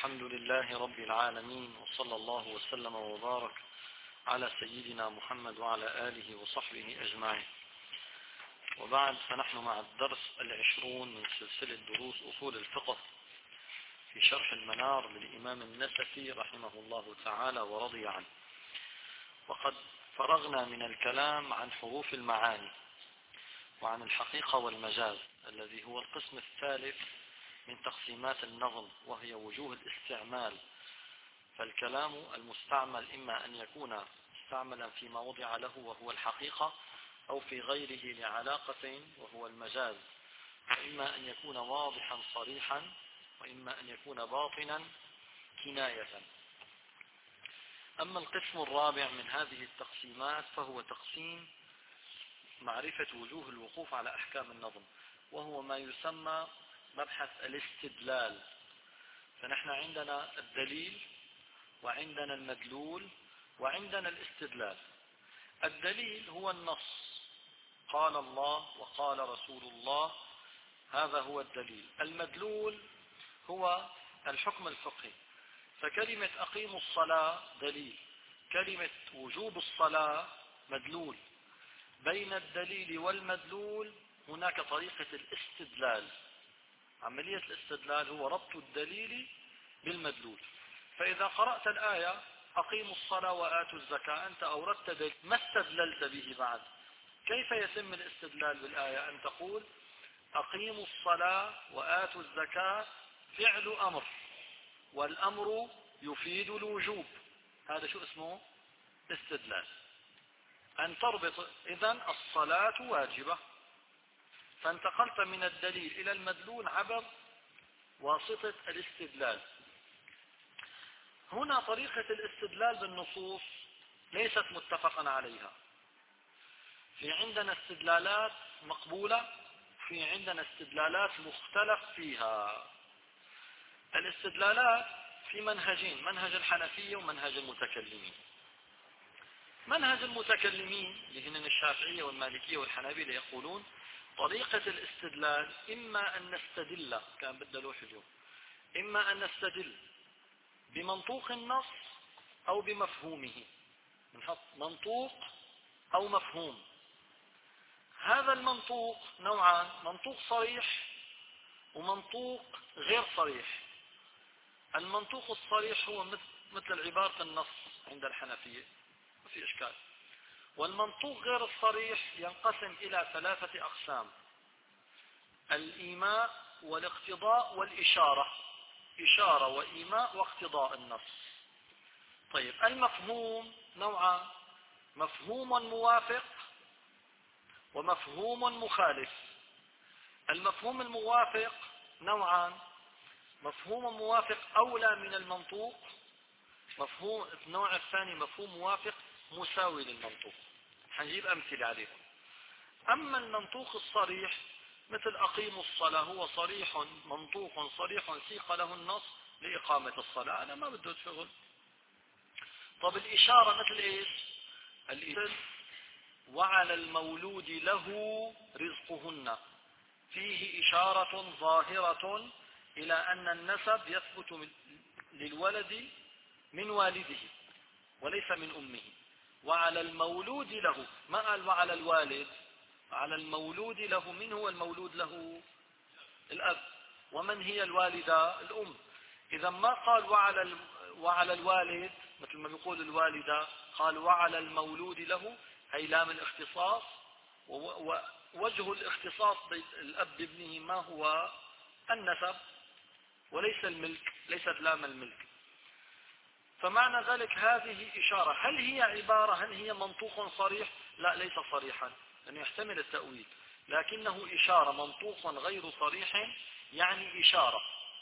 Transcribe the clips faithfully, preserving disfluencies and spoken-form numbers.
الحمد لله رب العالمين، وصلى الله وسلم وبارك على سيدنا محمد وعلى آله وصحبه أجمعين. وبعد، فنحن مع الدرس العشرون من سلسلة دروس أصول الفقه في شرح المنار للإمام النسفي رحمه الله تعالى ورضي عنه. وقد فرغنا من الكلام عن حروف المعاني وعن الحقيقة والمجاز الذي هو القسم الثالث من تقسيمات النظم، وهي وجوه الاستعمال. فالكلام المستعمل إما أن يكون مستعملا فيما وضع له وهو الحقيقة، أو في غيره لعلاقة وهو المجاز، وإما أن يكون واضحا صريحا، وإما أن يكون باطنا كناية. أما القسم الرابع من هذه التقسيمات فهو تقسيم معرفة وجوه الوقوف على أحكام النظم، وهو ما يسمى مبحث الاستدلال. فنحن عندنا الدليل وعندنا المدلول وعندنا الاستدلال. الدليل هو النص، قال الله وقال رسول الله، هذا هو الدليل. المدلول هو الحكم الفقهي، فكلمة أقيموا الصلاة دليل، كلمة وجوب الصلاة مدلول. بين الدليل والمدلول هناك طريقة الاستدلال. عملية الاستدلال هو ربط الدليل بالمدلول. فإذا قرأت الآية أقيموا الصلاة وآتوا الزكاة، أنت أوردت دليل، ما استدللت به بعد. كيف يتم الاستدلال بالآية؟ أن تقول أقيموا الصلاة وآتوا الزكاة فعل أمر، والأمر يفيد الوجوب. هذا شو اسمه؟ استدلال. أن تربط إذن الصلاة واجبة، فانتقلت من الدليل إلى المدلول عبر واسطة الاستدلال. هنا طريقة الاستدلال بالنصوص ليست متفقا عليها. في عندنا استدلالات مقبولة، في عندنا استدلالات مختلف فيها. الاستدلالات في منهجين، منهج الحنفية ومنهج المتكلمين. منهج المتكلمين اللي هن الشافعية والمالكية والحنابلة يقولون طريقة الاستدلال إما أن نستدل، كان بدنا لوح اليوم، إما أن نستدل بمنطوق النص أو بمفهومه. نحط منطوق أو مفهوم. هذا المنطوق نوعان: منطوق صريح ومنطوق غير صريح. المنطوق الصريح هو مثل عبارة النص عند الحنفية، ما في إشكال. والمنطوق غير الصريح ينقسم إلى ثلاثة أقسام: الإيماء والاقتضاء والإشارة. إشارة وإيماء واقتضاء النص. طيب، المفهوم نوعان: مفهوم موافق ومفهوم مخالف. المفهوم الموافق نوعان: مفهوم موافق أولى من المنطوق، مفهوم النوع الثاني مفهوم موافق مساوي للمنطوق. حنجيب أمثلة عليهم. أما المنطوق الصريح مثل أقيموا الصلاة، هو صريح، منطوق صريح سيق له النص لإقامة الصلاة، أنا ما بده شغل. طب الإشارة مثل إيش؟ الإشارة وعلى المولود له رزقهن، فيه إشارة ظاهرة إلى أن النسب يثبت للولد من والده وليس من أمه. وعلى المولود له، ما قال وعلى الوالد، على المولود له. من هو المولود له؟ الأب. ومن هي الوالدة؟ الأم. إذا ما قال وعلى وعلى الوالد مثل ما بيقول الوالدة، قال وعلى المولود له، أي لام الاختصاص. ووجه الاختصاص بين الأب بابنه ما هو؟ النسب وليس الملك، ليست لام الملك. فمعنى ذلك هذه إشارة. هل هي عبارة؟ هل هي منطوق صريح؟ لا، ليس صريحا لأنه يحتمل التأويل، لكنه إشارة، منطوق غير صريح يعني إشارة.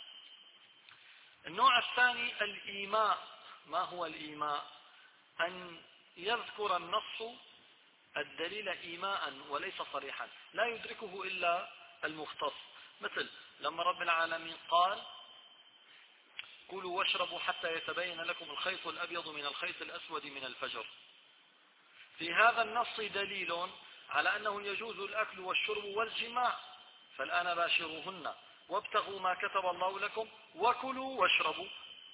النوع الثاني الإيماء. ما هو الإيماء؟ أن يذكر النص الدليل إيماء وليس صريحا، لا يدركه إلا المختص. مثل لما رب العالمين قال كلوا واشربوا حتى يتبين لكم الخيط الأبيض من الخيط الأسود من الفجر. في هذا النص دليل على أنه يجوز الأكل والشرب والجماع، فالآن باشروهن وابتغوا ما كتب الله لكم وكلوا واشربوا.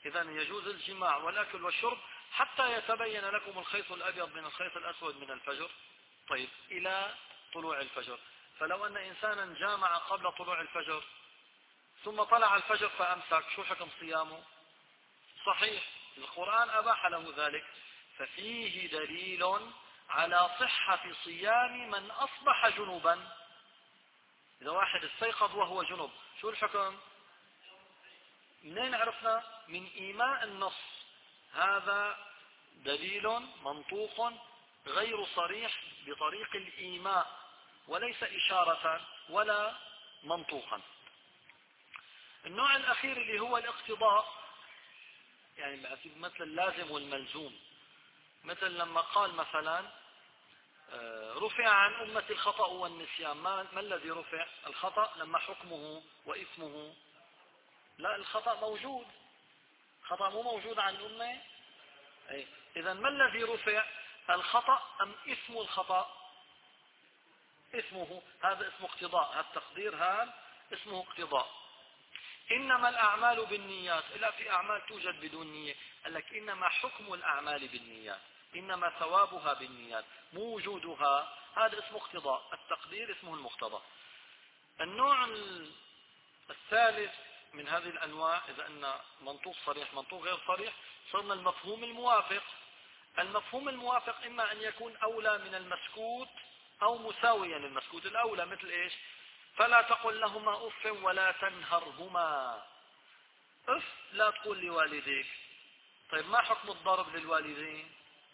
إذا يجوز الجماع والأكل والشرب حتى يتبين لكم الخيط الأبيض من الخيط الأسود من الفجر. طيب إلى طلوع الفجر. فلو أن إنسانا جامع قبل طلوع الفجر ثم طلع الفجر فأمسك، شو حكم صيامه؟ صحيح، القرآن أباح له ذلك. ففيه دليل على صحة صيام من أصبح جنبا. إذا واحد استيقظ وهو جنب شو الحكم؟ منين عرفنا؟ من إيماء النص. هذا دليل منطوق غير صريح بطريق الإيماء، وليس إشارة ولا منطوقا. النوع الأخير اللي هو الاقتضاء، يعني مثل اللازم والملزوم. مثل لما قال مثلا رفع عن أمة الخطأ والنسيان، ما, ما الذي رفع؟ الخطأ لما حكمه وإثمه. لا، الخطأ موجود، خطأ مو موجود عن الأمة. أي. إذا ما الذي رفع؟ الخطأ أم إثم الخطأ؟ إثمه. هذا اسمه اقتضاء، هذا التقدير هذا اسمه اقتضاء. إنما الأعمال بالنيات. لا، في أعمال توجد بدون نية. قال لك إنما حكم الأعمال بالنيات، إنما ثوابها بالنيات، مو وجودها. هذا اسمه اقتضاء، التقدير اسمه المقتضى. النوع الثالث من هذه الأنواع، إذا أن منطوق صريح منطوق غير صريح، صرنا المفهوم الموافق. المفهوم الموافق إما أن يكون أولى من المسكوت أو مساويا للمسكوت. الأولى مثل إيش؟ فلا تقل لهما أف ولا تنهرهما. أف لا تقول لوالديك. طيب ما حكم الضرب للوالدين؟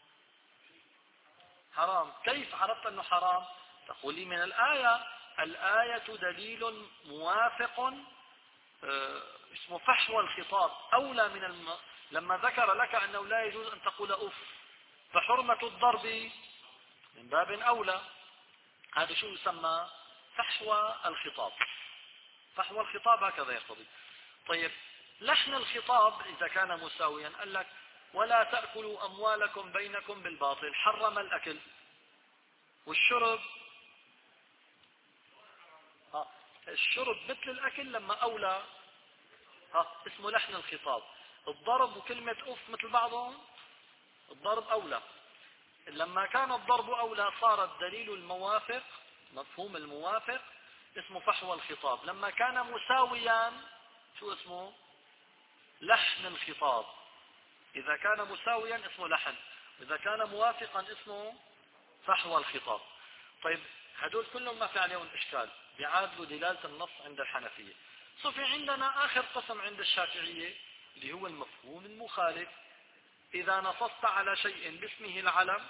حرام. كيف عرفت أنه حرام؟ تقول لي من الآية. الآية دليل موافق اه اسمه فحوى الخطاب، أولى من الم... لما ذكر لك أنه لا يجوز أن تقول أف، فحرمة الضرب من باب أولى. هذا شو يسمى؟ فحوى الخطاب. فحوى الخطاب هكذا يقتضي. طيب لحن الخطاب إذا كان مساويا، قال لك ولا تأكلوا أموالكم بينكم بالباطل، حرم الأكل. والشرب ها الشرب مثل الأكل لما أولى، ها اسمه لحن الخطاب. الضرب وكلمة أف مثل بعضهم، الضرب أولى. لما كان الضرب أولى صار الدليل الموافق، مفهوم الموافق، اسمه فحوى الخطاب. لما كان مساويا شو اسمه؟ لحن الخطاب. إذا كان مساويا اسمه لحن، إذا كان موافقا اسمه فحوى الخطاب. طيب هدول كلهم ما في عليهم إشكال، بيعادلوا دلالة النص عند الحنفية. صفي عندنا آخر قسم عند الشافعية اللي هو المفهوم المخالف. إذا نصصت على شيء باسمه العلم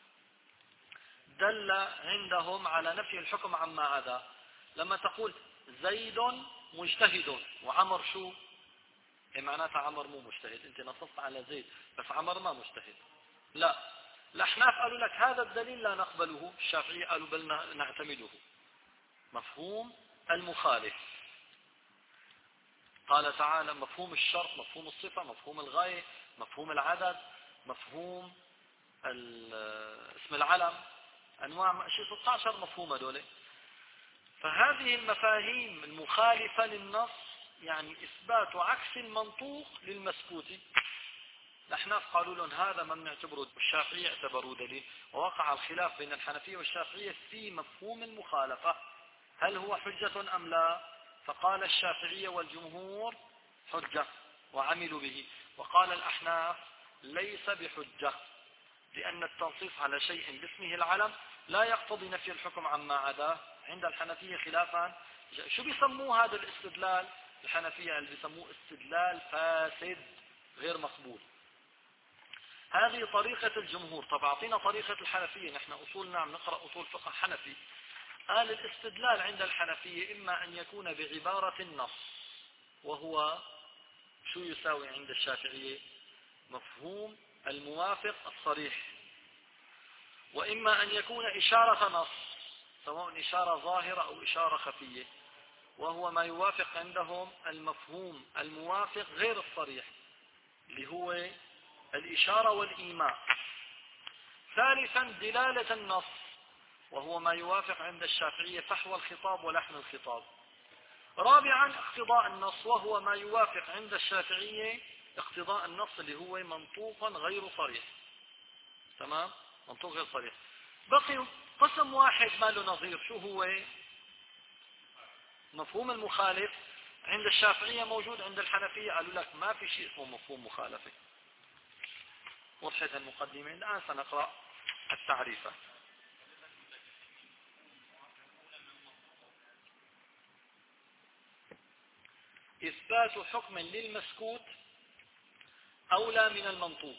دل عندهم على نفي الحكم عما عدا. لما تقول زيد مجتهد وعمر شو؟ إيه معناتها عمر مو مجتهد، انت نصصت على زيد بس عمر ما مجتهد. لا، الأحناف قالوا لك هذا الدليل لا نقبله، الشافعية قالوا بل نعتمده. مفهوم المخالف. قال تعالى مفهوم الشرط، مفهوم الصفة، مفهوم الغاية، مفهوم العدد، مفهوم اسم العلم، أنواع شيء ستة عشر مفهوم هذول. فهذه المفاهيم المخالفة للنص يعني إثبات عكس المنطوق للمسكوت. الأحناف قالوا لهم هذا ما بنعتبره، والشافعية اعتبروا دليل. ووقع الخلاف بين الحنفية والشافعية في مفهوم المخالفة، هل هو حجة أم لا؟ فقال الشافعية والجمهور حجة وعملوا به، وقال الأحناف ليس بحجة، لأن التنصيص على شيء باسمه العلم لا يقتضي نفي الحكم عما عداه. عند الحنفية خلافا. شو بيسموه هذا الاستدلال؟ الحنفية اللي بيسموه استدلال فاسد غير مقبول. هذه طريقة الجمهور. طب أعطينا طريقة الحنفية، نحن أصولنا عم نقرأ أصول فقه حنفي. قال الاستدلال عند الحنفية إما أن يكون بعبارة النص، وهو شو يساوي عند الشافعية؟ مفهوم الموافق الصريح. وإما أن يكون إشارة نص، سواء إشارة ظاهرة أو إشارة خفية، وهو ما يوافق عندهم المفهوم الموافق غير الصريح اللي هو الإشارة والإيماء. ثالثا دلالة النص، وهو ما يوافق عند الشافعية فحوى الخطاب ولحن الخطاب. رابعا اقتضاء النص، وهو ما يوافق عند الشافعية اقتضاء النص اللي هو منطوقا غير صريح. تمام، منطوق غير صريح. بقي قسم واحد ما له نظير، شو هو؟ مفهوم المخالف. عند الشافعية موجود، عند الحنفية قالوا لك ما في شيء اسمه مفهوم مخالفة. وضحت المقدمة. الآن سنقرأ التعريفات. إثبات حكم للمسكوت أولى من المنطوق.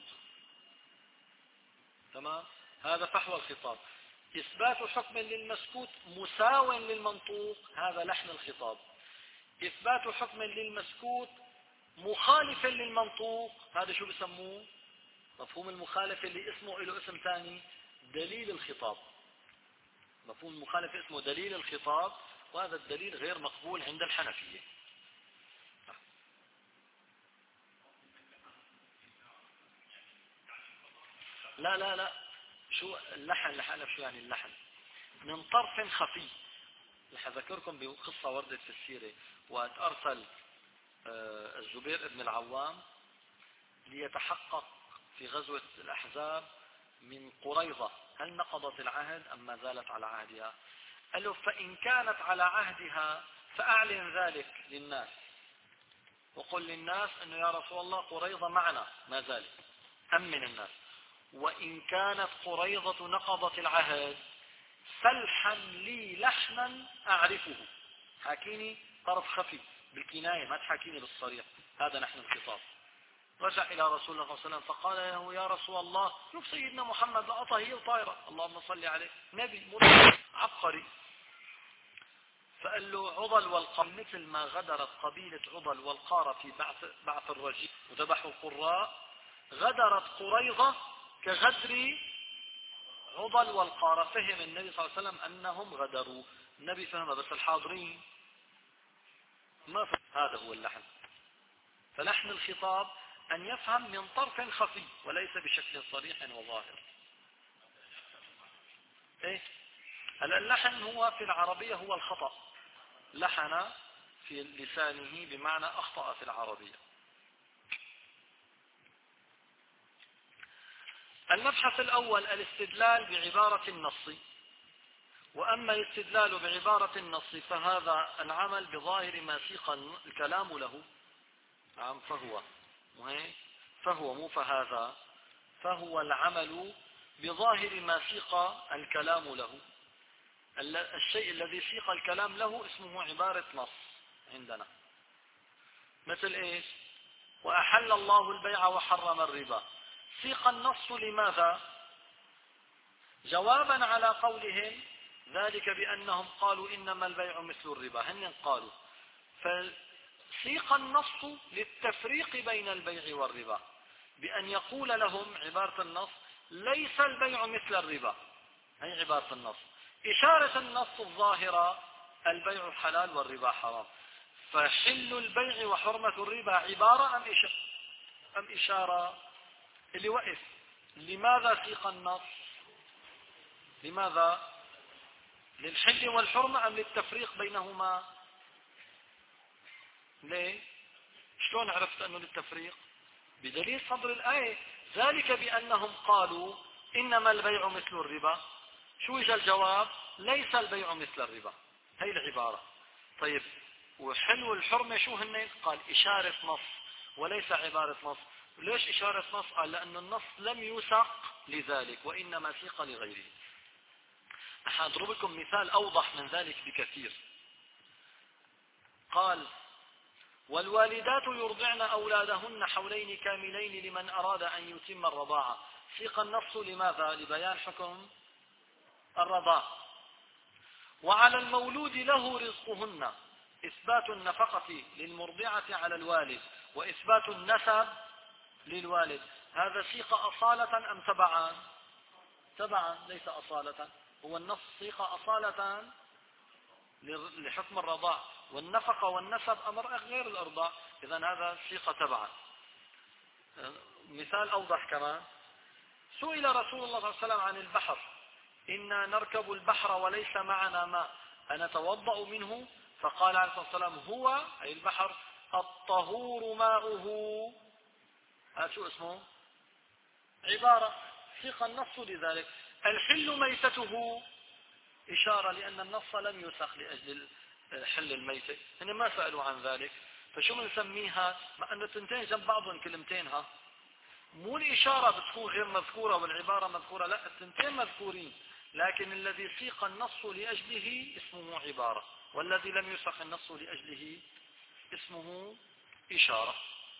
تمام، هذا فحوى الخطاب. إثبات حكم للمسكوت مساو للمنطوق، هذا لحن الخطاب. إثبات حكم للمسكوت مخالف للمنطوق، هذا شو بسموه؟ مفهوم المخالف اللي اسمه له اسم ثاني، دليل الخطاب. مفهوم المخالف اسمه دليل الخطاب، وهذا الدليل غير مقبول عند الحنفية. لا لا لا، شو اللحن لحالف؟ شو يعني اللحن؟ من طرف خفي. رح أذكركم بقصة وردت في السيرة، وقت أرسل الزبير بن العوام ليتحقق في غزوة الأحزاب من قريظة هل نقضت العهد أم ما زالت على عهدها. قال له فإن كانت على عهدها فأعلن ذلك للناس، وقل للناس أنه يا رسول الله قريظة معنا ما زالت، أمن الناس. وإن كانت قريظة نقضت العهد فالحن لي لحنا أعرفه، حاكيني طرف خفي بالكناية، ما تحاكيني بالصريح، هذا نحن الخطاب. رجع إلى رسول الله صلى الله عليه وسلم فقال له يا رسول الله شوف سيدنا محمد لقطة هي وطايرة، اللهم صل عليه، نبي مرسل عبقري. فقال له عضل والقار مثل ما غدرت قبيلة عضل والقارة في بعث, بعث الرجيم وذبحوا القراء، غدرت قريظة كغدر عضل والقارة. فهم النبي صلى الله عليه وسلم أنهم غدروا، النبي فهم بس الحاضرين ما فهم. هذا هو اللحن. فلحن الخطاب أن يفهم من طرف خفي وليس بشكل صريح وظاهر. إيه؟ اللحن هو في العربية هو الخطأ، لحن في لسانه بمعنى أخطأ في العربية. المبحث الأول الاستدلال بعبارة النص. وأما الاستدلال بعبارة النص فهذا العمل بظاهر ما سيق الكلام له. نعم، فهو فهو مو فهذا، فهو العمل بظاهر ما سيق الكلام له. الشيء الذي سيق الكلام له اسمه عبارة نص عندنا. مثل ايش؟ وأحل الله البيع وحرم الربا. سيق النص لماذا؟ جوابا على قولهم ذلك بأنهم قالوا إنما البيع مثل الربا، هن قالوا. فسيق النص للتفريق بين البيع والربا، بأن يقول لهم عبارة النص ليس البيع مثل الربا، هي عبارة النص. إشارة النص الظاهرة البيع حلال والربا حرام، فحل البيع وحرمة الربا عبارة أم إشارة؟ أم إشارة؟ اللي وقف لماذا سيق النص؟ لماذا؟ للحل والحرمة أم للتفريق بينهما؟ ليه؟ شلون عرفت أنه للتفريق؟ بدليل صدر الآية ذلك بأنهم قالوا إنما البيع مثل الربا. شو إجا الجواب؟ ليس البيع مثل الربا، هي العبارة. طيب وحلو الحرمة شو هن؟ قال إشارة نص وليس عبارة نص. ليش إشارة نص؟ قال لأن النص لم يسق لذلك وإنما سيق لغيره. أضرب لكم مثال أوضح من ذلك بكثير. قال والوالدات يرضعن أولادهن حولين كاملين لمن أراد أن يتم الرضاعة. سيق النص لماذا؟ لبيان حكم الرضاعة. وعلى المولود له رزقهن، إثبات النفقة للمرضعة على الوالد وإثبات النسب للوالد. هذا سيق أصالة أم تبعا؟ تبعا ليس أصالة. هو النص سيق أصالة لحكم الرضاع، والنفقة والنسب أمر غير الأرضاع، إذن هذا سيق تبعا. مثال أوضح كمان، سئل رسول الله صلى الله عليه وسلم عن البحر، إنا نركب البحر وليس معنا ماء أنتوضأ منه؟ فقال عليه الصلاة والسلام هو أي البحر الطهور ماؤه هذا شو اسمه؟ عبارة سيق النص لذلك. الحل ميتته إشارة لأن النص لم يسق لأجل حل الميتة، هن ما سألوا عن ذلك. فشو بنسميها؟ مع أن التنتين جنب بعضهم كلمتين، ها مو الإشارة بتكون غير مذكورة والعبارة مذكورة، لا التنتين مذكورين، لكن الذي سيق النص لأجله اسمه عبارة، والذي لم يسق النص لأجله اسمه إشارة.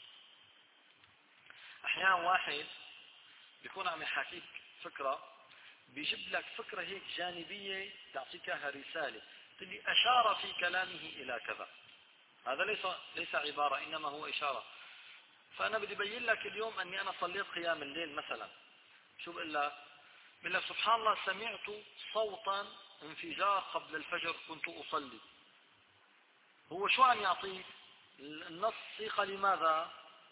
أحيانا واحد بيكون عم يحكيك فكرة، بيجيب لك فكرة هيك جانبية تعطيك اياها رسالة، تقول لي أشار في كلامه إلى كذا، هذا ليس ليس عبارة إنما هو إشارة. فأنا بدي أبين لك اليوم أني أنا صليت قيام الليل مثلا، شو بقول لك؟ بقول لك سبحان الله سمعت صوتا انفجار قبل الفجر كنت أصلي. هو شو عم يعطيك؟ النص صيغة لماذا؟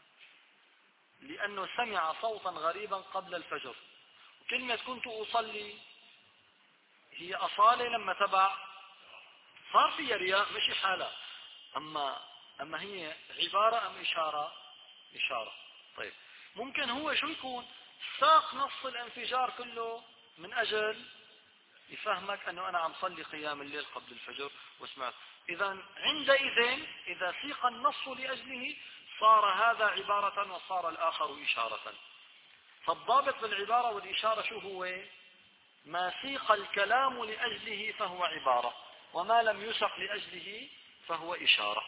لأنه سمع صوتا غريبا قبل الفجر. كلمة كنت أصلي هي أصالة لما تبع صار فيها رياء مش حالة، أما أما هي عبارة أم إشارة؟ إشارة. طيب ممكن هو شو يكون؟ ساق نص الانفجار كله من أجل يفهمك أنه أنا عم صلي قيام الليل قبل الفجر وسمعت. إذا عندئذ إذا سيق النص لأجله صار هذا عبارة وصار الآخر إشارة. فالضابط بالعبارة والإشارة شو هو؟ ما سيق الكلام لأجله فهو عبارة، وما لم يسق لأجله فهو إشارة.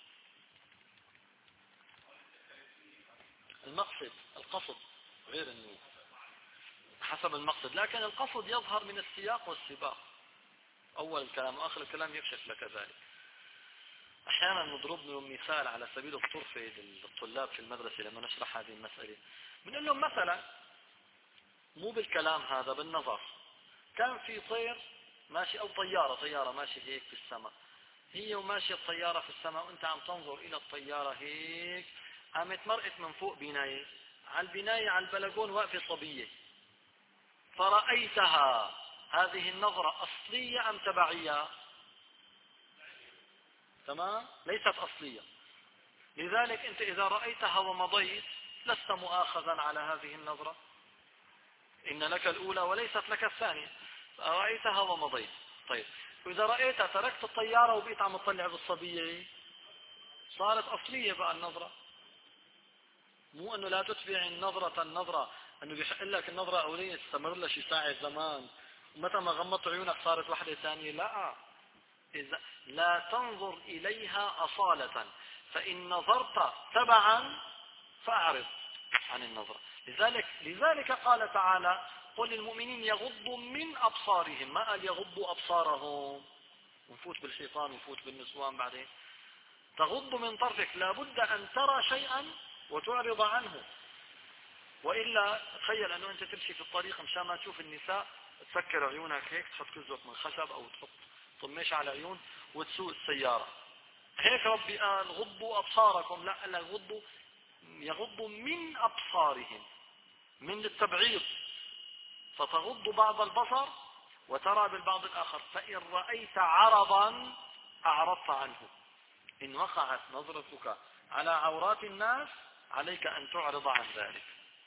المقصد القصد غير النية حسب المقصد، لكن القصد يظهر من السياق والسباق، أول الكلام وآخر الكلام يكشف لك ذلك. أحيانا نضرب لهم مثال على سبيل الطرفة للطلاب في المدرسة لما نشرح هذه المسألة، بنقول لهم مثلا مو بالكلام هذا، بالنظر. كان في طير ماشي أو طيارة طيارة ماشي هيك في السماء، هي وماشية الطيارة في السماء وانت عم تنظر إلى الطيارة هيك، عم تمرقت من فوق بناية، على البناية على البلكون واقفة صبية، فرأيتها. هذه النظرة أصلية أم تبعية؟ تمام، ليست أصلية. لذلك أنت إذا رأيتها ومضيت لست مؤاخذا على هذه النظرة، إن لك الأولى وليست لك الثانية، رأيتها ومضيت. طيب وإذا رأيتها تركت الطيارة وبقيت عم تطلع بالصبية صارت أصلية بقى النظرة. مو أنه لا تتبع النظرة النظرة، أنه بيحق لك النظرة أولية تستمر لها شي ساعة زمان ومتى ما غمضت عيونك صارت واحدة ثانية. لا، إذا لا تنظر إليها أصالة، فإن نظرت تبعا فأعرض عن النظرة. لذلك لذلك قال تعالى قل للمؤمنين يغضوا من أبصارهم، ما قال يغضوا أبصارهم ونفوت بالحيطان ونفوت بالنسوان بعدين. تغض من طرفك، لابد أن ترى شيئا وتعرض عنه، وإلا تخيل أنه أنت تمشي في الطريق مشان ما تشوف النساء تسكر عيونك هيك، تحط كزوك من خشب أو تحط طميش على عيون وتسوق السيارة هيك. ربي قال غضوا أبصاركم، لا قال غضوا يغضوا من أبصارهم، من التبعيض، فتغض بعض البصر وترى بالبعض الآخر. فإن رأيت عرضا أعرضت عنه، إن وقعت نظرتك على عورات الناس عليك أن تعرض عن ذلك.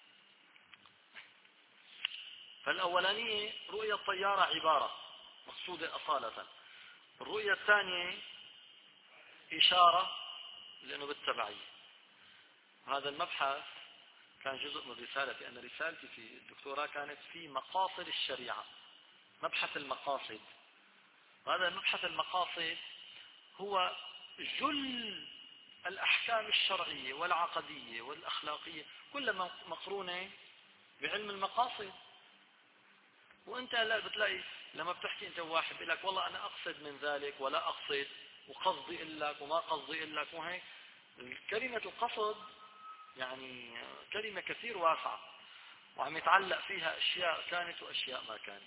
فالأولانية رؤية الطيارة عبارة مقصودة أصالة، الرؤية الثانية إشارة لأنه بالتبعية. هذا المبحث كان جزء من رسالتي، أن رسالتي في الدكتوراه كانت في مقاصد الشريعة، مبحث المقاصد. وهذا مبحث المقاصد هو جل الأحكام الشرعية والعقدية والأخلاقية كلها مقرونة بعلم المقاصد. وانت لا بتلاقي لما بتحكي انت واحد بيقول لك والله انا اقصد من ذلك ولا اقصد، وقصدي لك وما قصدي لك، وهيك. كلمة القصد يعني كلمة كثير واسعة وعم يتعلق فيها اشياء كانت واشياء ما كانت.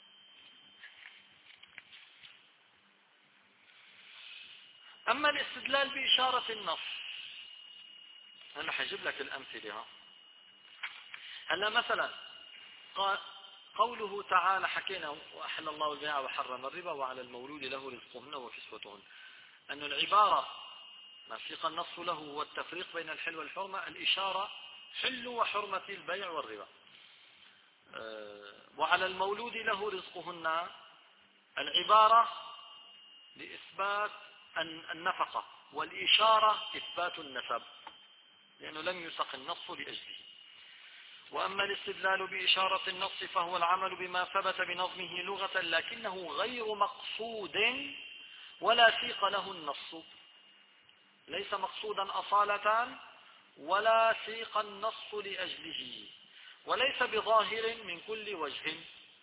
اما الاستدلال باشارة النص، انا حجيب لك الامثلة. هلا مثلا قوله تعالى حكينا وأحل الله البيع وحرم الربا وعلى المولود له رزقهن وكسوتهن، أن العبارة ما سيق النص له هو التفريق بين الحل والحرمة، الإشارة حل وحرمة البيع والربا. وعلى المولود له رزقهن العبارة لإثبات النفقة، والإشارة إثبات النسب، لأنه لم يسق النص لأجله. وأما الاستدلال بإشارة النص فهو العمل بما ثبت بنظمه لغة، لكنه غير مقصود ولا سيق له النص، ليس مقصودا أصالة ولا سيق النص لأجله، وليس بظاهر من كل وجه،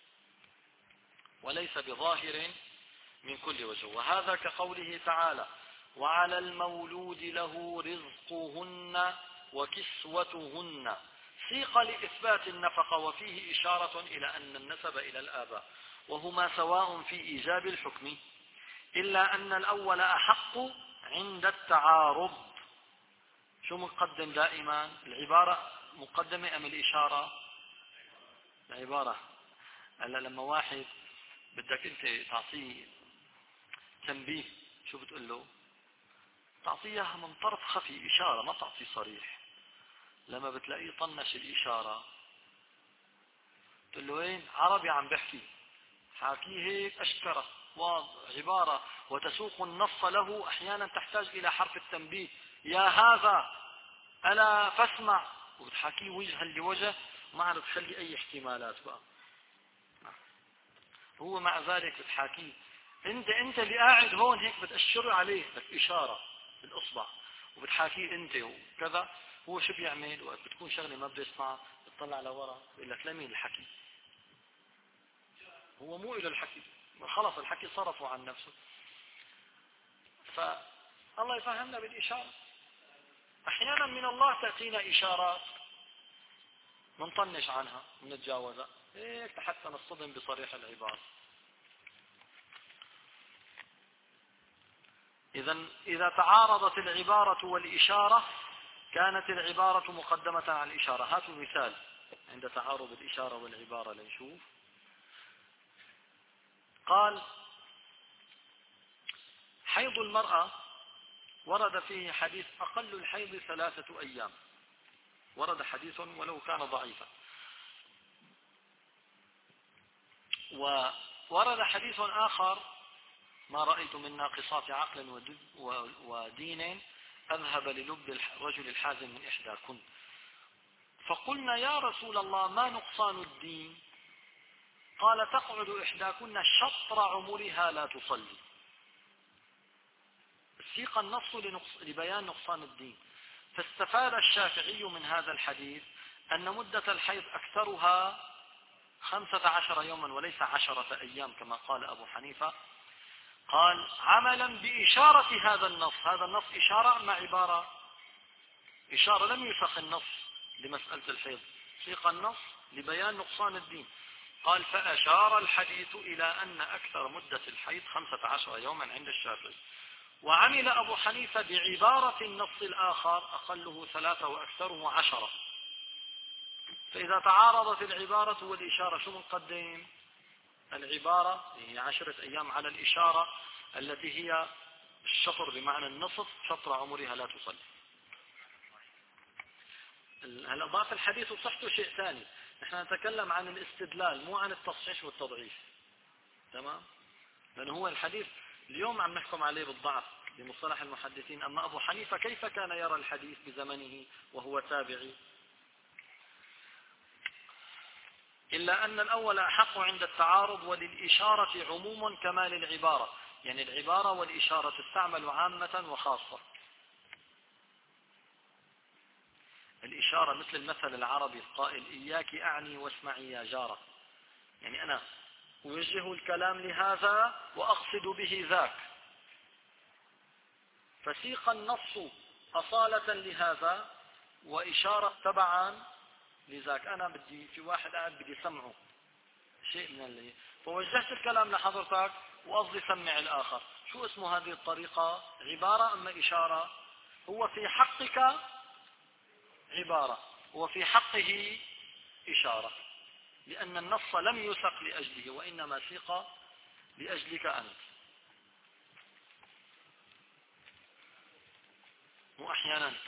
وليس بظاهر من كل وجه. وهذا كقوله تعالى: وعلى المولود له رزقهن وكسوتهن، سيق لإثبات النفقة وفيه إشارة إلى أن النسب إلى الآباء، وهما سواء في إيجاب الحكم، إلا أن الأول أحق عند التعارض. شو مقدم دائما؟ العبارة مقدمة أم الإشارة؟ العبارة. هلا لما واحد بدك أنت تعطيه تنبيه، شو بتقول له؟ تعطيها من طرف خفي، إشارة، ما تعطي صريح. لما بتلاقيه طنش الإشارة تقول له وين؟ عربي عم بحكي، حاكيه هيك أشكره وعبارة، وتسوق النص له أحيانا تحتاج إلى حرف التنبيه: يا هذا ألا فاسمع، وتحاكيه وجها لوجه، ما عم تخلي أي احتمالات بقى. هو مع ذلك بتحاكيه انت انت اللي قاعد هون هيك بتأشر عليه لك إشارة بالإصبع، وبتحاكيه انت وكذا. هو شو بيعمل؟ وقت بتكون شغله ما بده يسمع، بتطلع لورا بيقول لك لمين الحكي؟ هو مو إلى الحكي، خلص الحكي صرفه عن نفسه. فالله يفهمنا بالإشارة. أحيانا من الله تأتينا إشارات منطنش عنها ونتجاوزها هيك حتى نصطدم بصريح العبارة. إذا إذا تعارضت العبارة والإشارة كانت العبارة مقدمة على الإشارة. هاتوا مثال عند تعارض الإشارة والعبارة لنشوف. قال: حيض المرأة ورد فيه حديث أقل الحيض ثلاثة أيام، ورد حديث ولو كان ضعيفا. وورد حديث آخر: ما رأيت من ناقصات عقل ودين أذهب للب الرجل الحازم من إحداكن. فقلنا: يا رسول الله ما نقصان الدين؟ قال: تقعد إحداكن شطر عمرها لا تصلي. سيق النص لبيان نقصان الدين. فاستفاد الشافعي من هذا الحديث أن مدة الحيض أكثرها خمسة عشر يوما وليس عشرة أيام كما قال أبو حنيفة. قال: عملا بإشارة هذا النص. هذا النص إشارة مع عبارة، إشارة، لم يسق النص لمسألة الحيض، سيق النص لبيان نقصان الدين. قال: فأشار الحديث إلى أن أكثر مدة الحيض خمسة عشر يوما عند الشافعي. وعمل أبو حنيفة بعبارة النص الآخر: أقله ثلاثة وأكثره عشرة. فإذا تعارضت العبارة والإشارة شو منقدم؟ العبارة هي عشرة أيام على الإشارة التي هي الشطر بمعنى النصف، شطر عمرها لا تصلي. هلا ضعف الحديث وصحته شيء ثاني، نحن نتكلم عن الاستدلال مو عن التصحيح والتضعيف. تمام؟ لأنه هو الحديث اليوم عم نحكم عليه بالضعف بمصطلح المحدثين. أما أبو حنيفة كيف كان يرى الحديث بزمنه وهو تابعي؟ إلا أن الأول أحق عند التعارض، وللإشارة عموم كما للعبارة، يعني العبارة والإشارة تستعمل عامة وخاصة. الإشارة مثل المثل العربي القائل: إياك أعني واسمعي يا جارة، يعني أنا أوجه الكلام لهذا وأقصد به ذاك، فسيق النص أصالة لهذا وإشارة تبعا لذاك. أنا بدي في واحد قاعد بدي سمعه شيء من اللي، فوجهت الكلام لحضرتك وقصدي سمع الآخر. شو اسمه هذه الطريقة؟ عبارة أم إشارة؟ هو في حقك عبارة وفي حقه إشارة، لأن النص لم يسق لأجله وإنما سيق لأجلك أنت. وأحيانا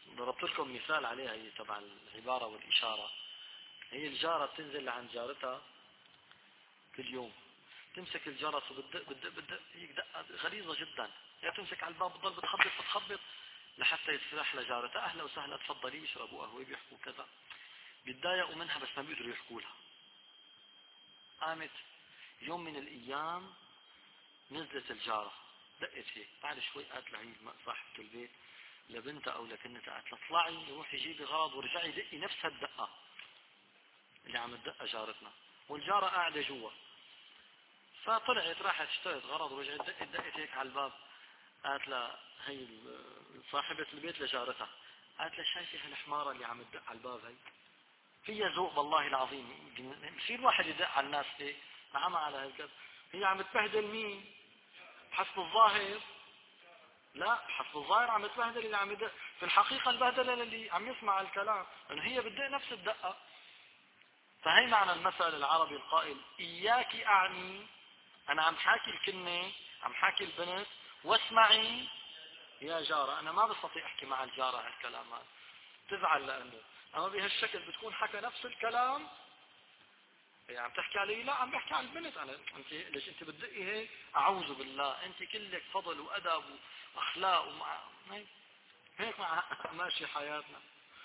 ضربت لكم مثال عليها هي تبع العبارة والإشارة. هي الجارة بتنزل لعند جارتها كل يوم، تمسك الجرس وبتدق بتدق بتدق، هيك دقة غليظة جدا، هي تمسك على الباب بتضل بتخبط بتخبط لحتى يتسرح لجارتها أهلا وسهلا تفضلي يشربوا قهوة بيحكوا كذا. بيتضايقوا منها بس ما بيقدروا يحكوا لها. قامت يوم من الأيام نزلت الجارة دقت هيك، بعد شوي قالت لها هي صاحبة البيت لبنتها أو لكنتها، قالت لها اطلعي روحي جيبي غراض ورجعي دقي نفس الدقة اللي عم تدقها جارتنا، والجارة قاعدة جوا. فطلعت راحت اشترت غرض ورجعت دقت دقت هيك على الباب، قالت لها هي صاحبة البيت لجارتها، قالت لها شايفة هالحمارة اللي عم تدق على الباب هي؟ فيها ذوق والله العظيم، بصير واحد يدق على الناس هيك نعم على هالكذا. هي عم تبهدل مين؟ حسب الظاهر لا، حسب الظاهر عم تبهدل اللي عم يدق، في الحقيقة البهدلة اللي عم يسمع الكلام لأن هي بتدق نفس الدقة. فهي معنى المثل العربي القائل إياك أعني، أنا عم حاكي الكلمة عم حاكي البنت واسمعي يا جارة. أنا ما بستطيع أحكي مع الجارة هالكلام هذا، تزعل لأنه أما بهالشكل بتكون حكى نفس الكلام. يعني عم تحكي علي؟ لا، عم بحكي على البنت أنا. أنت ليش أنت بتدقي هيك؟ أعوذ بالله، أنت كلك فضل وأدب وأخلاق ومع هيك مع ماشي حياتنا.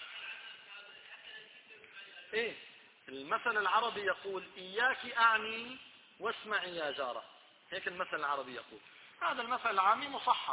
إيه المثل العربي يقول إياك أعني واسمعي يا جارة، هيك المثل العربي يقول. هذا المثل العامي مصحح،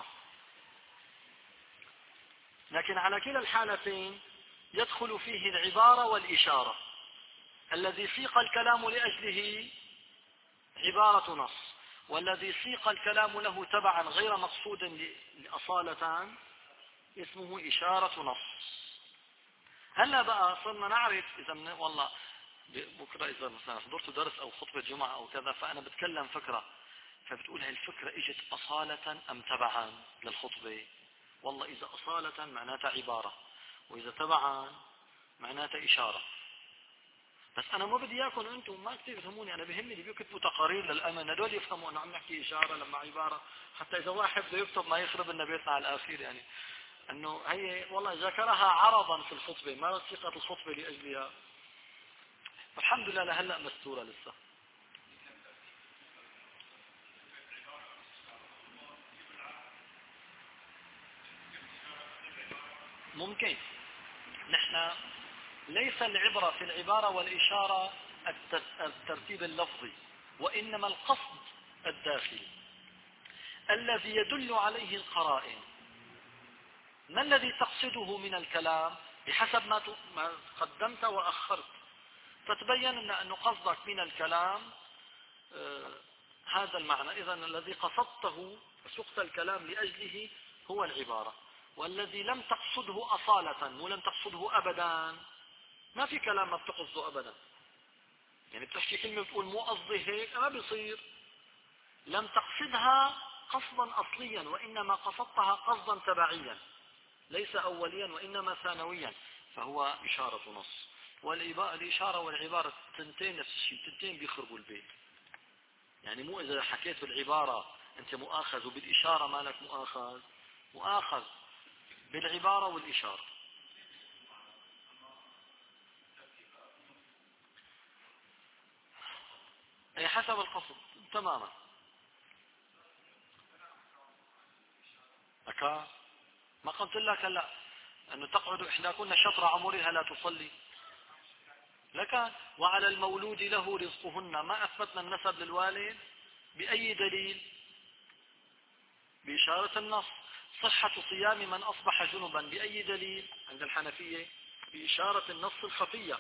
لكن على كلا الحالتين يدخل فيه العبارة والإشارة. الذي سيق الكلام لأجله عبارة نص، والذي سيق الكلام له تبعا غير مقصود لأصالة اسمه إشارة نص. هلا بقى صرنا نعرف إذا من والله بكرة إذا مثلا حضرت درس أو خطبة جمعة أو كذا فأنا بتكلم فكرة، فبتقول هاي الفكرة إجت أصالة أم تبعا للخطبة؟ والله إذا أصالة معناتها عبارة، وإذا تبعا معناتها إشارة. بس أنا ما بدي إياكم أنتم ما كثير تفهموني، أنا بهمني اللي بيكتبوا تقارير للأمن هدول يفهموا أنه عم نحكي إشارة لما عبارة، حتى إذا واحد بده يكتب ما يخرب لنا بيتنا على الآخير. يعني أنه هي والله ذكرها عرضا في الخطبة ما صيغة الخطبة لأجلها. الحمد لله لهلا مستورة لسه. ممكن نحن ليس العبرة في العبارة والإشارة الترتيب اللفظي، وإنما القصد الداخلي الذي يدل عليه القرائن. ما الذي تقصده من الكلام بحسب ما قدمت وأخرت، فتبين أن قصدك من الكلام آه هذا المعنى. إذن الذي قصدته وسقت الكلام لأجله هو العبارة، والذي لم تقصده أصالة ولم تقصده أبدا ما في كلام ما بتقصده أبدا. يعني بتحكي كلمة بتقول مو قصدي هيك ما بيصير، لم تقصدها قصدا أصليا وإنما قصدتها قصدا تبعيا ليس أوليا وإنما ثانويا، فهو إشارة نص. والإشارة والعبارة تنتين نفس الشيء، تنتين بيخربوا البيت. يعني مو إذا حكيت بالعبارة أنت مؤاخذ وبالإشارة مالك مؤاخذ، مؤاخذ بالعبارة والإشارة. أي حسب القصد تماما. أكا ما قلت لك هلا أنه تقعد إحداكن شطر عمرها لا تصلي لك وعلى المولود له رزقهن. ما أثبتنا النسب للوالد بأي دليل؟ بإشارة النص. صحة صيام من أصبح جنبا بأي دليل عند الحنفية؟ بإشارة النص الخفية.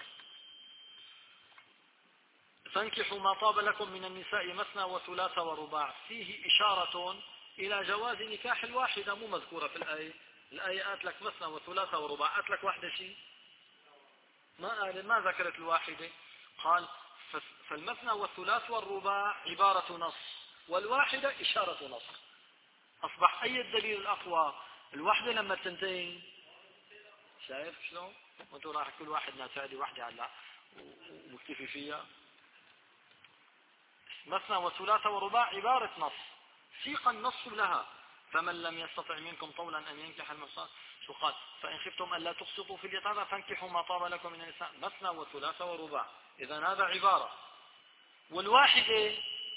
فانكحوا ما طاب لكم من النساء مثنى وثلاث ورباع، فيه إشارة إلى جواز نكاح الواحدة مو مذكورة في الآية. الآية قالت لك مثنى وثلاث ورباع، قالت لك واحدة شيء ما قال ما ذكرت الواحدة. قال فالمثنى والثلاث والرباع عبارة نص والواحدة إشارة نص. أصبح أي الدليل الأقوى؟ الواحدة لما تنتهي. شايف شلون؟ وانتو راح كل واحد ناتعدي واحدة على ومكتفي فيها. مثنى وثلاث ورباع عبارة نص سيق النص لها، فمن لم يستطع منكم طولا أن ينكح المحصنات شو قال؟ فإن خفتم ألا تقسطوا في اليتامى فانكحوا ما طاب لكم من النساء مثنى وثلاث ورباع. إذا هذا عبارة. والواحدة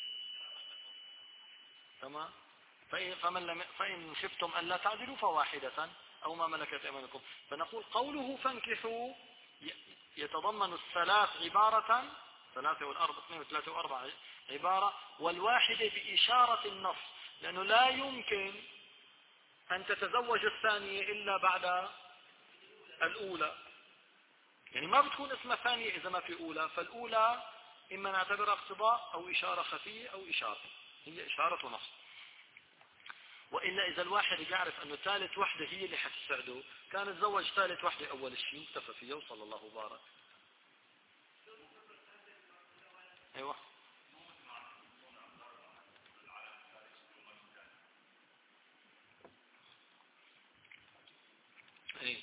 تمام. فمن لم فإن خفتم ألا تعدلوا فواحدة أو ما ملكت أيمانكم. فنقول قوله فانكحوا يتضمن الثلاث عبارة، ثلاثة والأربع اثنين وثلاثة وأربعة عبارة، والواحدة بإشارة النص، لأنه لا يمكن أن تتزوج الثانية إلا بعد الأولى، يعني ما بتكون اسمها ثانية إذا ما في أولى. فالأولى إما نعتبرها اقتضاء أو إشارة خفية أو إشارة، هي إشارة ونص. وإلا إذا الواحد يعرف أنه ثالث وحدة هي اللي حتساعده كان تزوج ثالث وحدة أول شيء واكتفى فيها وصلى الله وبارك. أيوة. ايه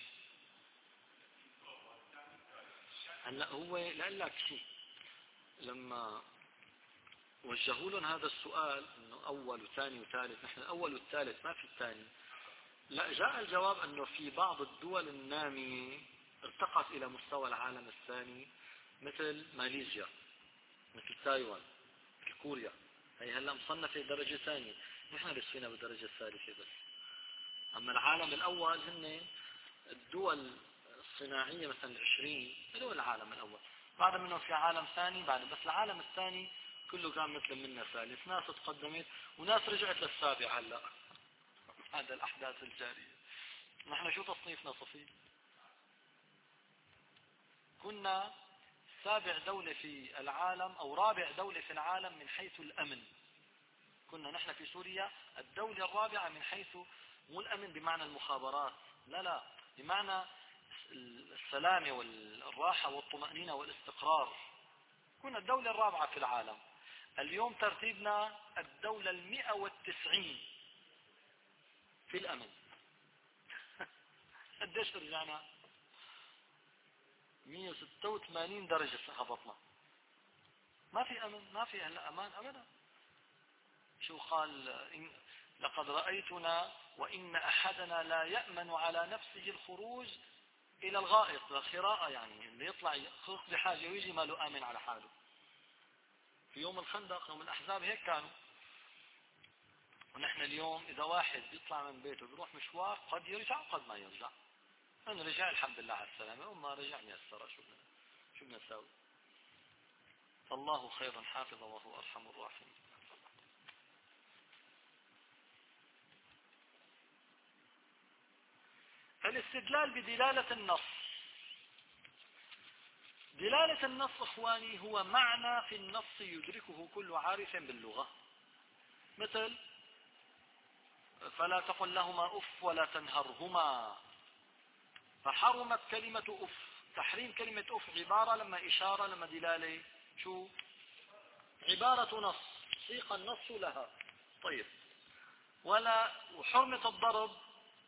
هلا هو لقال لك شيء لما وجهوا لهم هذا السؤال انه اول وثاني وثالث، نحن الاول والثالث ما في الثاني، لا جاء الجواب انه في بعض الدول النامية ارتقت الى مستوى العالم الثاني مثل ماليزيا، مثل تايوان، مثل كوريا، هي هلا مصنفة درجة ثانية، نحن لسينا بالدرجة الثالثة بس. اما العالم الاول هن الدول الصناعية مثلا العشرين هذول العالم الاول، بعد منهم في عالم ثاني بعد، بس العالم الثاني كله كان مثل منا ثالث، ناس تقدمت وناس رجعت للسابع هلا هذا الاحداث الجارية. نحن شو تصنيفنا صفي؟ كنا سابع دولة في العالم او رابع دولة في العالم من حيث الامن. كنا نحن في سوريا الدولة الرابعة من حيث، مو الامن بمعنى المخابرات، لا لا، بمعنى السلامة والراحة والطمأنينة والاستقرار. كنا الدولة الرابعة في العالم. اليوم ترتيبنا الدولة المئة والتسعين في الأمن. قديش رجعنا؟ مئة وستة وثمانين درجة هبطنا. ما في أمن، ما في هلا أمان أبدا. شو قال؟ إن لقد رأيتنا وإن أحدنا لا يأمن على نفسه الخروج إلى الغائط، الخراءة يعني اللي يطلع يخرق بحاجة ويجي ما له آمن على حاله. في يوم الخندق يوم الأحزاب هيك كانوا. ونحن اليوم إذا واحد بيطلع من بيته بيروح مشوار قد يرجع وقد ما يرجع. أنا رجع الحمد لله على السلامة، وما رجع ميسرة. شو بدنا شو بدنا نساوي؟ الله خير حافظا وهو أرحم الراحمين. الاستدلال بدلالة النص. دلالة النص إخواني هو معنى في النص يدركه كل عارف باللغة، مثل فلا تقل لهما أف ولا تنهرهما، فحرمت كلمة أف. تحريم كلمة أف عبارة لما إشارة لما دلالة، شو عبارة نص سيق النص لها. طيب، ولا وحرمة الضرب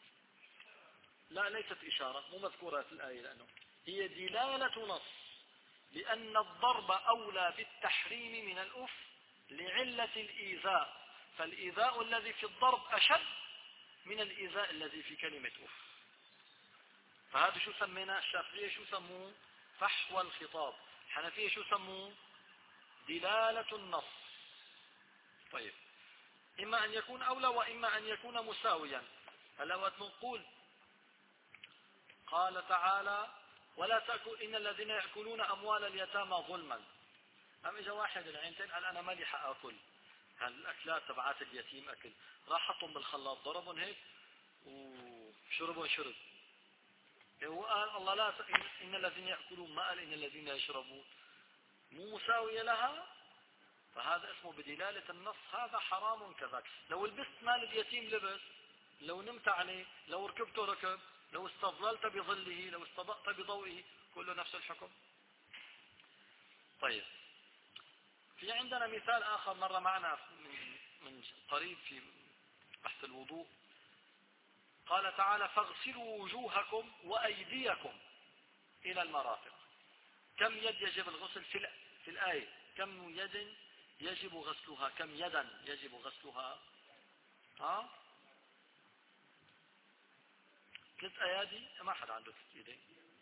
لا ليست إشارة، مو مذكورة في الآية لأنه هي دلالة نص، لأن الضرب أولى بالتحريم من الأف لعلة الإيذاء، فالإيذاء الذي في الضرب أشد من الإيذاء الذي في كلمة أف. فهذا شو سمينا؟ الشافعية شو سموه؟ فحوى الخطاب. الحنفية شو سموه؟ دلالة النص. طيب، إما أن يكون أولى وإما أن يكون مساويا. هلا وقت نقول قال تعالى ولا تأكل إن الذين يأكلون أموال اليتامى ظلما، أم إذا واحد العينتين قال أنا مالي حأكل هالأكلات تبعات اليتيم أكل، راح حطهم بالخلاط ضربهم هيك وشربهم شرب، هو قال الله لا إن الذين يأكلون، ما قال إن الذين يشربون، مو مساوية لها. فهذا اسمه بدلالة النص، هذا حرام كذاك. لو لبست مال اليتيم لبس، لو نمت عليه، لو ركبته ركب، لو استظللت بظله، لو استضأت بضوئه، كله نفس الحكم. طيب، في عندنا مثال آخر مر معنا من, من قريب في بحث الوضوء. قال تعالى فاغسلوا وجوهكم وأيديكم إلى المرافق. كم يد يجب الغسل في, في الآية؟ كم يد يجب غسلها؟ كم يدا يجب غسلها؟ ها؟ ثلاث أيادي ما حد عنده ثلاث ايدين.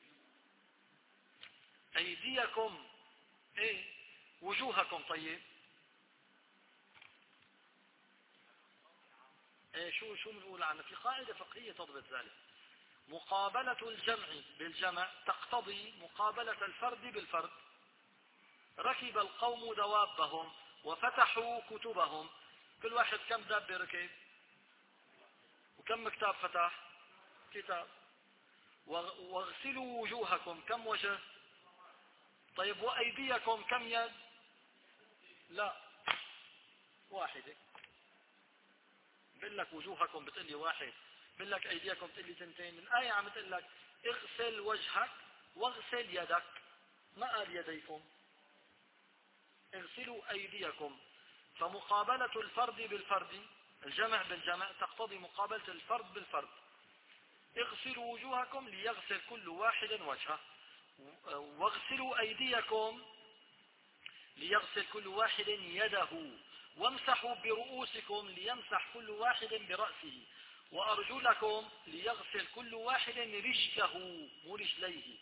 أيديكم ايه وجوهكم. طيب ايه شو شو بنقول عنه؟ في قاعدة فقهية تضبط ذلك. مقابلة الجمع بالجمع تقتضي مقابلة الفرد بالفرد. ركب القوم دوابهم وفتحوا كتبهم. كل واحد كم دابة ركب وكم كتاب فتح؟ كتاب. واغسلوا وجوهكم كم وجه؟ طيب وأيديكم كم يد؟ لا واحدة. بقول لك وجوهكم بتقول لي واحد، بقول لك أيديكم بتقول لي تنتين. الآية عم تقول لك اغسل وجهك واغسل يدك، ما قال يديكم. اغسلوا أيديكم. فمقابلة الفرد بالفرد، الجمع بالجمع تقتضي مقابلة الفرد بالفرد. اغسلوا وجوهكم ليغسل كل واحد وجهه، واغسلوا أيديكم ليغسل كل واحد يده، وامسحوا برؤوسكم ليمسح كل واحد برأسه، وأرجلكم ليغسل كل واحد رجله مو رجليه.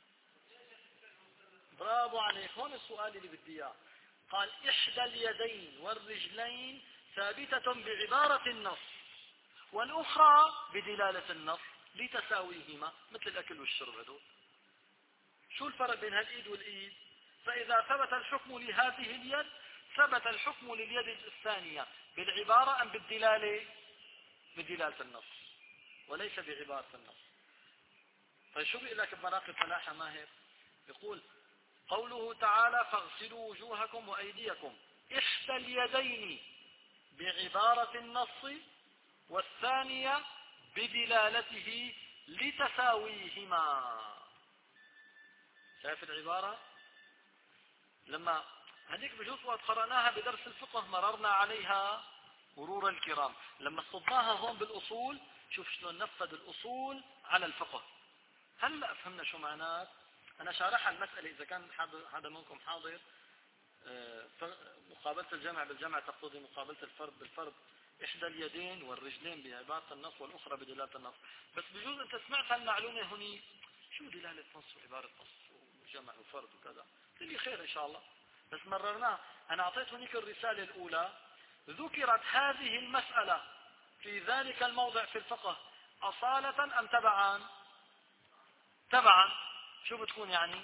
برافو عليك. هون السؤال اللي بدي اياه. قال إحدى اليدين والرجلين ثابتة بعبارة النص، والأخرى بدلالة النص لتساويهما، مثل الأكل والشرب. هذول شو الفرق بين هالإيد والإيد؟ فإذا ثبت الحكم لهذه اليد ثبت الحكم لليد الثانية بالعبارة أم بالدلالة؟ بدلالة النص وليس بعبارة النص. فشو بيقول لك بمراقب فلاحة ماهر؟ يقول قوله تعالى فاغسلوا وجوهكم وأيديكم، إحدى اليدين بعبارة النص والثانية بدلالته لتساويهما. شايف العبارة؟ لما هذيك بجوز وقت قرأناها بدرس الفقه مررنا عليها مرور الكرام. لما صدناها هون بالأصول شوف شلون نفذ الأصول على الفقه. هلأ فهمنا شو معنات. أنا شارحها المسألة إذا كان حدا منكم حاضر. مقابلة الجمع بالجمع تقتضي مقابلة الفرد بالفرد، إحدى اليدين والرجلين بعبارة النص والأخرى بدلالة النص. بس بجوز أنت سمعت هالمعلومة هني، شو دلالة نص وعبارة نص وجمع وفرد وكذا؟ لي خير إن شاء الله. بس مررناه. أنا أعطيت هنيك الرسالة الأولى ذكرت هذه المسألة في ذلك الموضع في الفقه أصالة أم تبعا؟ تبعا. شو بتكون يعني؟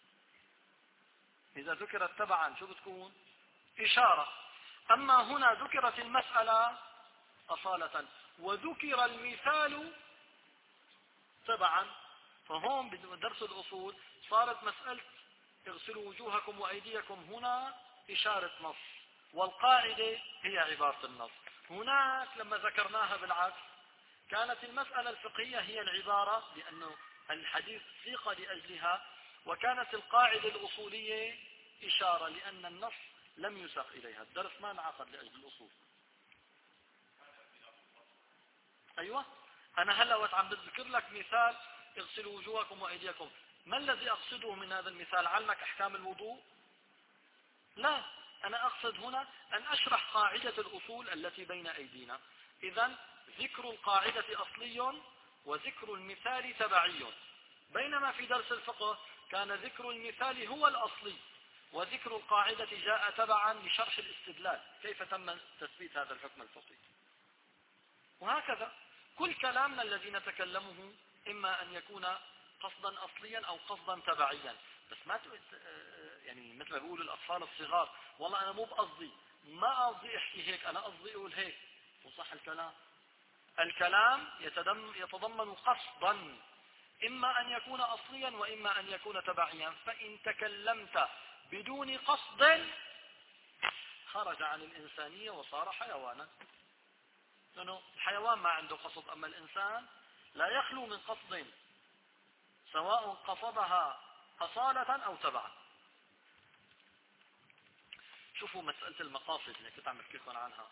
إذا ذكرت تبعا شو بتكون؟ إشارة. أما هنا ذكرت المسألة أصالة وذكر المثال تبعا، فهم بدرس الأصول صارت مسألة اغسلوا وجوهكم وأيديكم هنا إشارة نص، والقاعدة هي عبارة النص. هناك لما ذكرناها بالعكس كانت المسألة الفقهية هي العبارة لأنه الحديث سيق لأجلها، وكانت القاعدة الأصولية إشارة لأن النص لم يسق إليها. الدرس ما انعقد لأجل الأصول. أيوة. أنا هلأ وقت عم بذكر لك مثال اغسلوا وجوهكم وأيديكم، ما الذي أقصده من هذا المثال؟ علمك أحكام الوضوء؟ لا، أنا أقصد هنا أن أشرح قاعدة الأصول التي بين أيدينا. إذن ذكر القاعدة أصلي وذكر المثال تبعي، بينما في درس الفقه كان ذكر المثال هو الأصلي وذكر القاعدة جاء تبعا لشرح الاستدلال كيف تم تثبيت هذا الحكم الفقهي. وهكذا كل كلامنا الذي نتكلمه إما أن يكون قصدا أصليا أو قصدا تبعيا. بس ما يعني مثل ما بيقولوا الأطفال الصغار، والله أنا مو بقصدي، ما قصدي أحكي هيك، أنا قصدي أقول هيك، وصح الكلام. الكلام يتضمن قصدا إما أن يكون أصليا وإما أن يكون تبعيا. فإن تكلمت بدون قصد خرج عن الإنسانية وصار حيوانا، لأنه الحيوان ما عنده قصد، أما الإنسان لا يخلو من قصد سواء قصدها أصالة أو تبعا. شوفوا مسألة المقاصد اللي كنت عم أحكيكم عنها.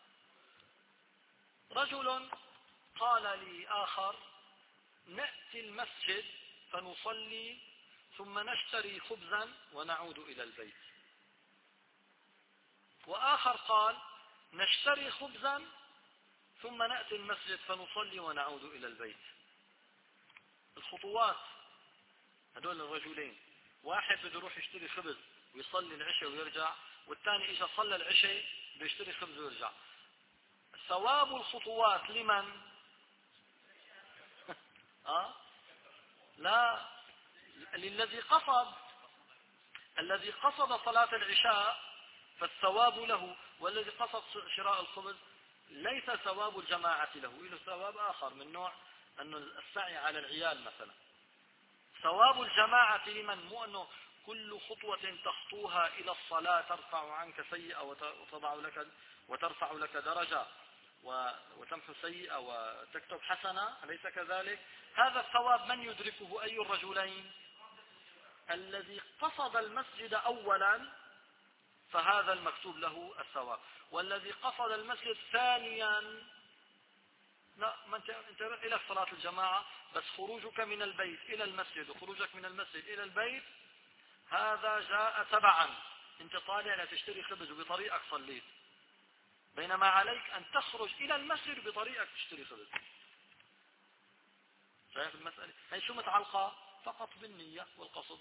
رجل قال لآخر نأتي المسجد فنصلي ثم نشتري خبزا ونعود إلى البيت. وآخر قال نشتري خبزا ثم نأتي المسجد فنصلي ونعود إلى البيت. الخطوات هدول الرجلين، واحد بده يروح يشتري خبز ويصلي العشاء ويرجع، والثاني اجى صلى العشاء بده يشتري خبز ويرجع. ثواب الخطوات لمن؟ أه؟ لا، للذي قصد. الذي قصد صلاة العشاء فالثواب له، والذي قصد شراء الخبز ليس ثواب الجماعة له، له ثواب آخر من نوع أنه السعي على العيال مثلا. ثواب الجماعة لمن؟ مو أنه كل خطوة تخطوها إلى الصلاة ترفع عنك سيئة وتضع لك وترفع لك درجة وتمحو سيئة وتكتب حسنة، أليس كذلك؟ هذا الثواب من يدركه؟ أي الرجلين؟ الذي قصد المسجد أولا فهذا المكتوب له الثواب، والذي قصد المسجد ثانيا لا، ما انت انت الى صلاة الجماعة، بس خروجك من البيت الى المسجد وخروجك من المسجد الى البيت هذا جاء تبعا، انت طالع لتشتري خبز وبطريقك صليت، بينما عليك ان تخرج الى المسجد بطريقك تشتري خبز. شايف المسألة؟ هي شو متعلقة فقط بالنية والقصد.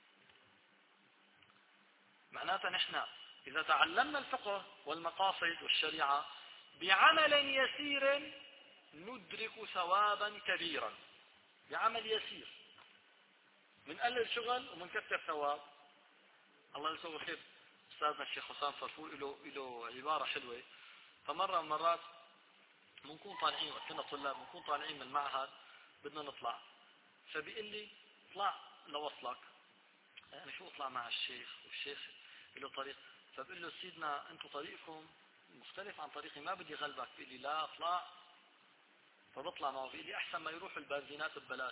معناتها نحن اذا تعلمنا الفقه والمقاصد والشريعة بعمل يسير ندرك ثوابا كبيرا، بعمل يسير، منقلل شغل ومنكثر ثواب. الله يسوي خير استاذنا الشيخ حسام فرفور له له عبارة حلوة. فمرة من مرات بنكون طالعين، كنا طلاب بنكون طالعين من المعهد بدنا نطلع، فبيقول لي اطلع لوصلك، يعني شو اطلع مع الشيخ والشيخ له طريق، فبقول له سيدنا انتم طريقكم مختلف عن طريقي ما بدي غلبك. بيقول لي لا اطلع، فبطلع معه بيقول لي احسن ما يروح البنزينات ببلاش،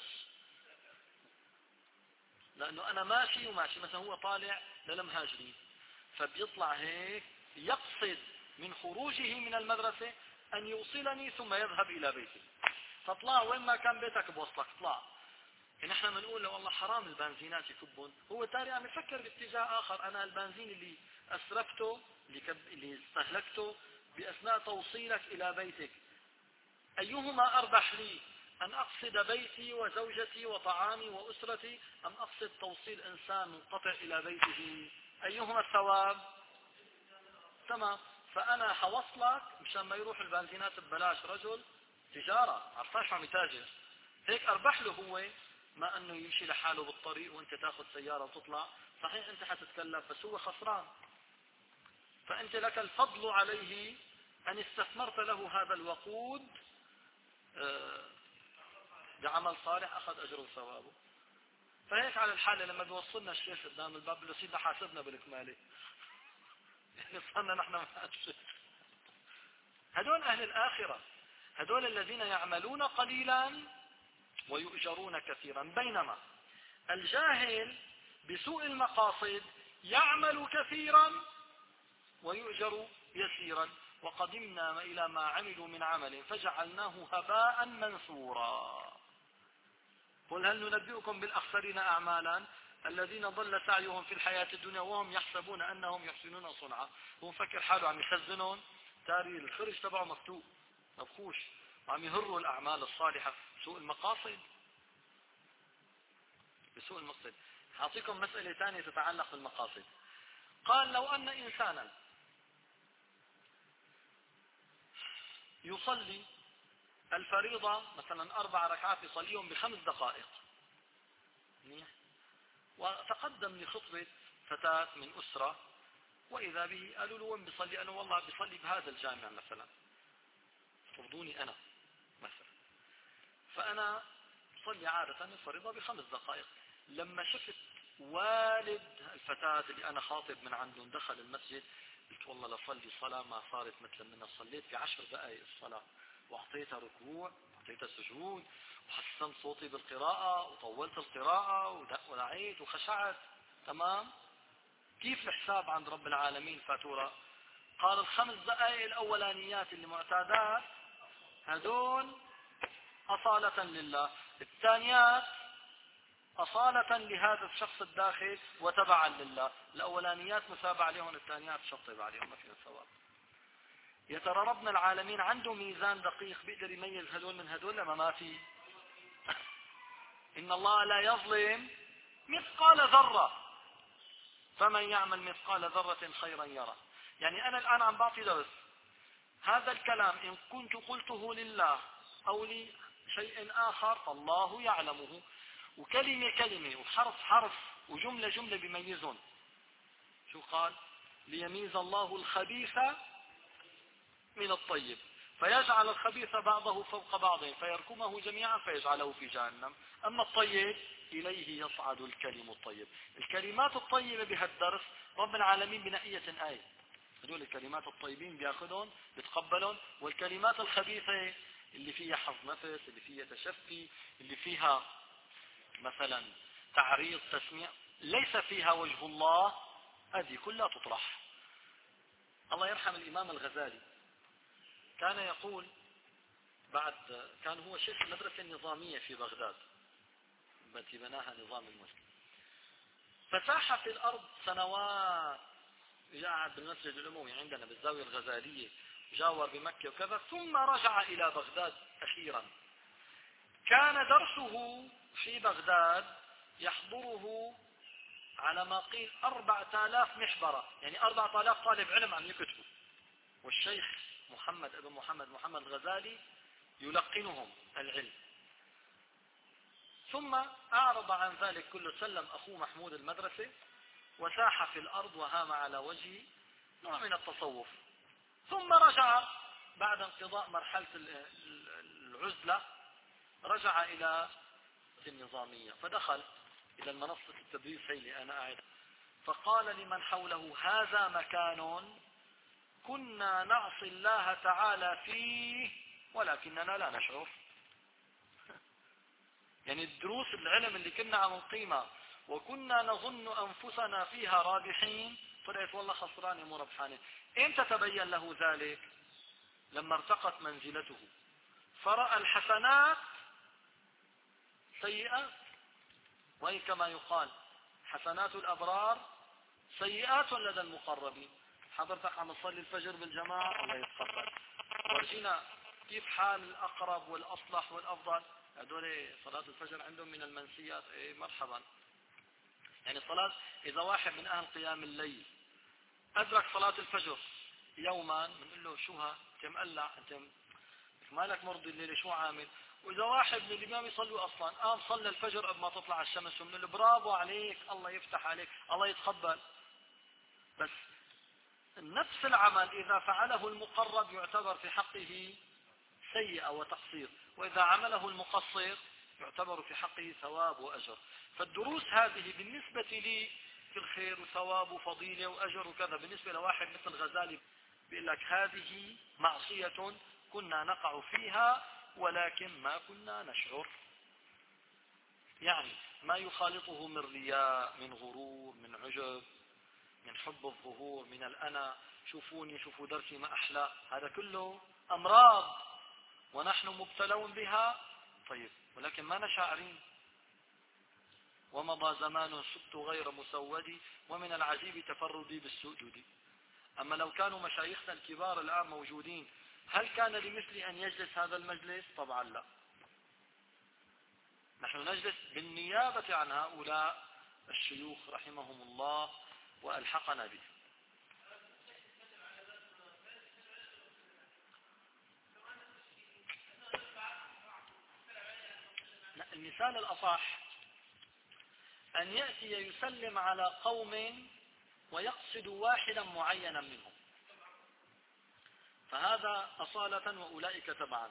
لانه انا ماشي وماشي، مثلا هو طالع للمهاجرين فبيطلع هيك يقصد من خروجه من المدرسة ان يوصلني ثم يذهب الى بيتي، فاطلع وين ما كان بيتك بوصلك اطلع. نحن بنقول له والله حرام البنزينات يكبون، هو تاري عم يفكر باتجاه اخر، انا البنزين اللي اسرفته اللي, كب... اللي استهلكته باثناء توصيلك الى بيتك ايهما اربح لي؟ ان اقصد بيتي وزوجتي وطعامي واسرتي، ام اقصد توصيل انسان منقطع الى بيته؟ ايهما الثواب؟ تمام. فانا حوصلك مشان ما يروح البنزينات ببلاش، رجل تجارة عرفان شو عم يتاجر، هيك اربح له هو ما انه يمشي لحاله بالطريق وانت تاخذ سيارة وتطلع. صحيح انت حتتكلف بس هو خسران، فانت لك الفضل عليه ان استثمرت له هذا الوقود بعمل صالح اخذ اجره وثوابه. فهيك على الحالة لما بيوصلنا الشيخ قدام الباب بيقول له سيدنا حاسبنا بالكمالي، يعني صرنا نحن ماشي. هدول اهل الاخرة، هدول الذين يعملون قليلا ويؤجرون كثيرا، بينما الجاهل بسوء المقاصد يعمل كثيرا ويؤجر يسيرا. وقدمنا إلى ما عملوا من عمل فجعلناه هباء منثورا. قل هل ننبئكم بالأخسرين أعمالا الذين ضل سعيهم في الحياة الدنيا وهم يحسبون أنهم يحسنون صنعا. هو مفكر حاله عم يخزنون، تاري الخرج تبعه مفتوح مبخوش، وعم يهروا الأعمال الصالحة بسوء المقاصد. بسوء المقصد. أعطيكم مسألة ثانية تتعلق بالمقاصد. قال لو أن إنسانا يصلي الفريضة مثلا أربع ركعات يصليهم بخمس دقائق، وتقدم لخطبة فتاة من أسرة وإذا به قالوا له وين بيصلي؟ أنا والله بيصلي بهذا الجامع مثلا، فرضوني أنا مثلا، فأنا بصلي عادة الفريضة بخمس دقائق. لما شفت والد الفتاة اللي أنا خاطب من عندهم دخل المسجد قلت والله لصلي صلاة ما صارت مثل منها، صليت في عشر دقائق الصلاة وأعطيتها ركوع وأعطيتها سجود وحسنت صوتي بالقراءة وطولت القراءة ودعيت وخشعت. تمام. كيف الحساب عند رب العالمين فاتورة؟ قال الخمس دقائق الأولانيات اللي معتادات هدول أصالة لله، الثانيات أصالة لهذا الشخص الداخل وتبعا لله. الأولانيات مثاب عليهم، الثانيات شطب عليهم، ما فيها ثواب. يا ترى ربنا العالمين عنده ميزان دقيق بيقدر يميز هدول من هدول لما ما في؟ إن الله لا يظلم مثقال ذرة، فمن يعمل مثقال ذرة خيرا يره. يعني أنا الآن عم بعطي درس، هذا الكلام إن كنت قلته لله أو لشيء آخر فالله يعلمه، وكلمة كلمة وحرف حرف وجملة جملة بيميزون. شو قال؟ ليميز الله الخبيث من الطيب فيجعل الخبيث بعضه فوق بعض فيركمه جميعا فيجعله في جهنم. أما الطيب إليه يصعد الكلم الطيب. الكلمات الطيبة بهالدرس رب العالمين بنقية آية، هذول الكلمات الطيبين بياخذون بتقبلون، والكلمات الخبيثة اللي فيها حظ نفس، اللي فيها تشفي، اللي فيها مثلا تعريض تسميع، ليس فيها وجه الله، هذه كلها تطرح. الله يرحم الإمام الغزالي كان يقول بعد، كان هو شيخ المدرسة النظامية في بغداد التي بناها نظام المسلم، فساح في الأرض سنوات، قاعد بالمسجد الأموي عندنا بالزاوية الغزالية، جاور بمكة وكذا، ثم رجع إلى بغداد أخيرا. كان درسه في بغداد يحضره على ما قيل أربعة آلاف محبرة، يعني أربعة آلاف طالب علم عم يكتبوا، والشيخ محمد ابن محمد محمد الغزالي يلقنهم العلم. ثم أعرض عن ذلك كله، سلم أخوه محمود المدرسة وساح في الأرض وهام على وجهه، نوع من التصوف. ثم رجع بعد انقضاء مرحلة العزلة، رجع إلى النظامية، فدخل إلى المنصة التدريس هي اللي أنا قاعد، فقال لمن حوله هذا مكان كنا نعصي الله تعالى فيه ولكننا لا نشعر. يعني الدروس العلم اللي كنا عم نقيمها وكنا نظن أنفسنا فيها رابحين، طلعت والله خسرانة مو ربحانة. امتى تبين له ذلك؟ لما ارتقت منزلته فرأى الحسنات سيئات، وهي كما يقال حسنات الأبرار سيئات لدى المقربين. حضرتك عم تصلي الفجر بالجماعة الله يتقبل، ورجينا كيف حال الأقرب والأصلح والأفضل، هذول صلاة الفجر عندهم من المنسيات، ايه مرحبا. يعني الصلاة إذا واحد من أهل قيام الليل أدرك صلاة الفجر يوما بنقول له شو ها أنت مقلع، أنت مالك مرضي الليلة شو عامل؟ وإذا واحد من اللي ما بيصلوا أصلا قام صلى الفجر قبل ما تطلع الشمس بنقول له برافو عليك، الله يفتح عليك، الله يتقبل. بس نفس العمل إذا فعله المقرب يعتبر في حقه سيئة وتقصير، وإذا عمله المقصر يعتبر في حقه ثواب وأجر. فالدروس هذه بالنسبة لي في الخير وثواب وفضيلة وأجر وكذا، بالنسبة لواحد مثل غزالي بيقول لك هذه معصية كنا نقع فيها ولكن ما كنا نشعر. يعني ما يخالطه من رياء، من غرور، من عجب، من حب الظهور، من الأنا، شوفوني شوفوا درسي ما أحلى، هذا كله أمراض ونحن مبتلون بها. طيب ولكن ما نشاعرين. ومضى زمان سبت غير مسودي ومن العجيب تفردي بالسجود. أما لو كانوا مشايخنا الكبار الآن موجودين هل كان لمثلي أن يجلس هذا المجلس؟ طبعا لا. نحن نجلس بالنيابة عن هؤلاء الشيوخ رحمهم الله وألحقنا به. المثال الأصح أن يأتي يسلم على قوم ويقصد واحدا معينا منهم، فهذا أصالة وأولئك تبعا.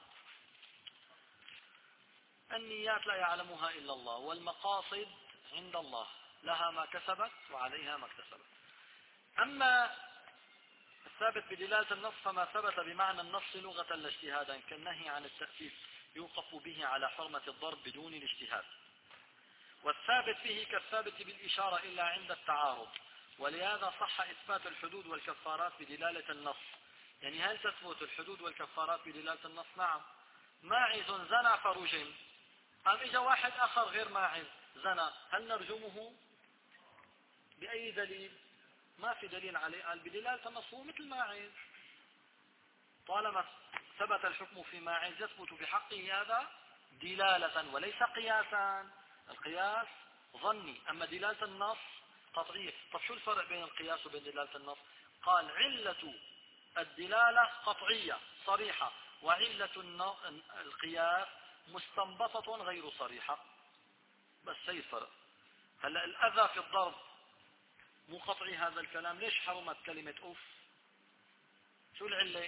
النيات لا يعلمها إلا الله، والمقاصد عند الله، لها ما كسبت وعليها ما اكتسبت. أما الثابت بدلالة النص فما ثبت بمعنى النص لغة لا اجتهادا، كالنهي عن التأسيس يوقف به على حرمة الضرب بدون الاجتهاد، والثابت به كالثابت بالإشارة إلا عند التعارض، ولهذا صح إثبات الحدود والكفارات بدلالة النص. يعني هل تثبت الحدود والكفارات بدلالة النص؟ نعم. ماعز زنى فرجم، قام إجا واحد آخر غير ماعز زنى، هل نرجمه؟ بأي دليل؟ ما في دليل عليه، قال بدلالة النص هو مثل ماعز. طالما ثبت الحكم في ماعز يثبت في حقه هذا دلالة وليس قياسا. القياس ظني، أما دلالة النص قطعية. طب شو الفرق بين القياس وبين دلالة النص؟ قال علة الدلالة قطعية صريحة، وعلة القياس مستنبطة غير صريحة. بس هي الفرق. هلا الأذى في الضرب مو قطعي هذا الكلام، ليش حرمت كلمة أوف؟ شو العلة؟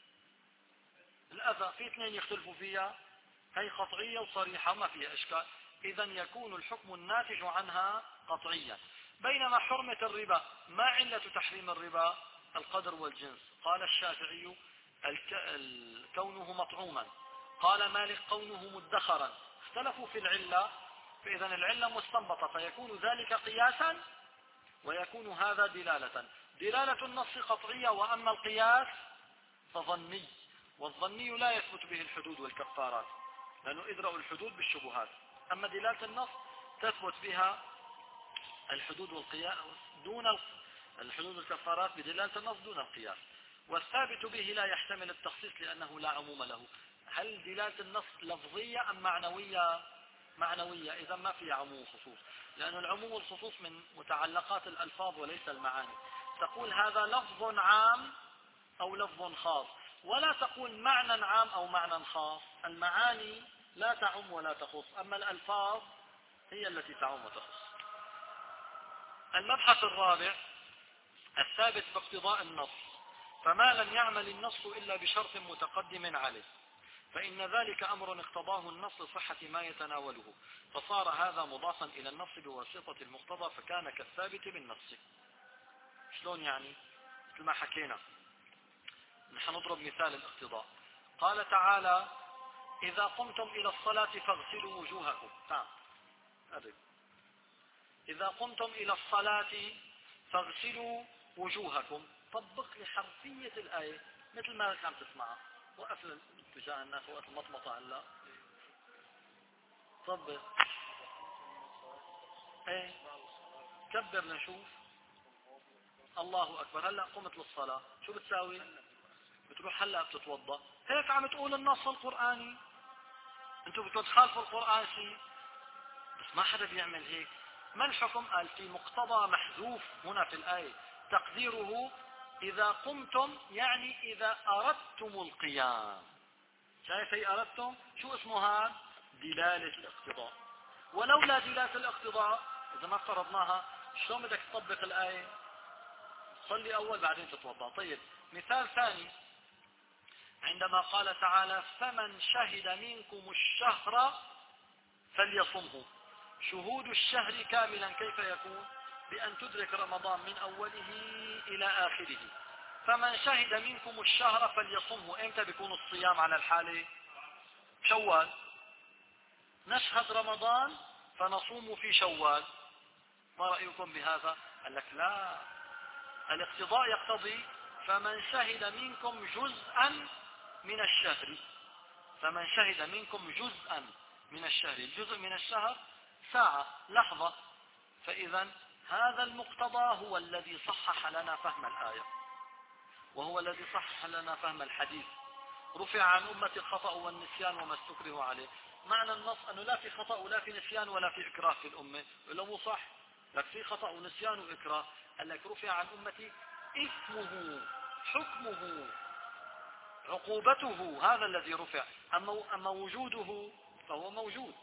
الأذى في اثنين يختلفوا فيها، هي قطعية وصريحة ما فيها إشكال، إذا يكون الحكم الناتج عنها قطعيا. بينما حرمة الربا، ما علة تحريم الربا؟ القدر والجنس. قال الشافعي كونه مطعوما، قال مالك كونه مدخرا، اختلفوا في العلة، فإذا العلة مستنبطة، فيكون ذلك قياسا ويكون هذا دلالة. دلالة النص قطعية، وأما القياس فظني، والظني لا يثبت به الحدود والكفارات، لأنه إدرأوا الحدود بالشبهات. أما دلالة النص تثبت بها الحدود والقياس دون الحدود والكفارات بدلالة النص دون القياس. والثابت به لا يحتمل التخصيص لأنه لا عموم له. هل دلالة النص لفظية أم معنوية؟ معنوية، إذا ما فيها عموم خصوص، لأن العموم والخصوص من متعلقات الألفاظ وليس المعاني. تقول هذا لفظ عام أو لفظ خاص، ولا تقول معنى عام أو معنى خاص. المعاني لا تعم ولا تخص، أما الألفاظ هي التي تعم وتخص. المبحث الرابع الثابت باقتضاء النص، فما لم يعمل النص إلا بشرط متقدم عليه، فإن ذلك أمر اقتضاه النص لصحة ما يتناوله، فصار هذا مضافا إلى النص بواسطة المقتضى، فكان كالثابت بالنص. شلون يعني؟ مثل ما حكينا، نحن نضرب مثال الاقتضاء. قال تعالى إذا قمتم إلى الصلاة فاغسلوا وجوهكم. تعال أدري. إذا قمتم إلى الصلاة فاغسلوا وجوهكم، طبق لي حرفية الآية مثل ما عم تسمعها. وقف اتجاه الناس، وقف المطمطة هلا. طبق. ايه كبر لنشوف. الله أكبر. هلا قمت للصلاة، شو بتساوي؟ بتروح هلا بتتوضا. هيك عم تقول النص القرآني. انتوا بدكم تخالفوا القرآن شيء، بس ما حدا بيعمل هيك. ما الحكم؟ قال في مقتضى محذوف هنا في الآية، تقديره إذا قمتم، يعني إذا أردتم القيام. شايف هي أردتم؟ شو اسمها؟ دلالة الاقتضاء. ولولا دلالة الاقتضاء إذا ما افترضناها، شلون بدك تطبق الآية؟ صلي أول بعدين تتوضا. طيب مثال ثاني، عندما قال تعالى فمن شهد منكم الشهر فليصمه. شهود الشهر كاملا كيف يكون؟ بأن تدرك رمضان من أوله إلى آخره. فمن شهد منكم الشهر فليصمه. إمتى بيكون الصيام على الحالة؟ شوال. نشهد رمضان فنصوم في شوال. ما رأيكم بهذا؟ قال لك لا، الاقتضاء يقتضي فمن شهد منكم جزءا من الشهر. فمن شهد منكم جزءا من الشهر، الجزء من الشهر ساعة، لحظة. فإذا هذا المقتضى هو الذي صحح لنا فهم الآية، وهو الذي صحح لنا فهم الحديث. رفع عن أمة الخطأ والنسيان وما استكره عليه. معنى النص أنه لا في خطأ ولا في نسيان ولا في إكراه في الأمة، ولا مو صح؟ لك في خطأ ونسيان وإكراه. قال لك رفع عن أمتي إثمه، حكمه، عقوبته، هذا الذي رفع. أما, أما وجوده فهو موجود.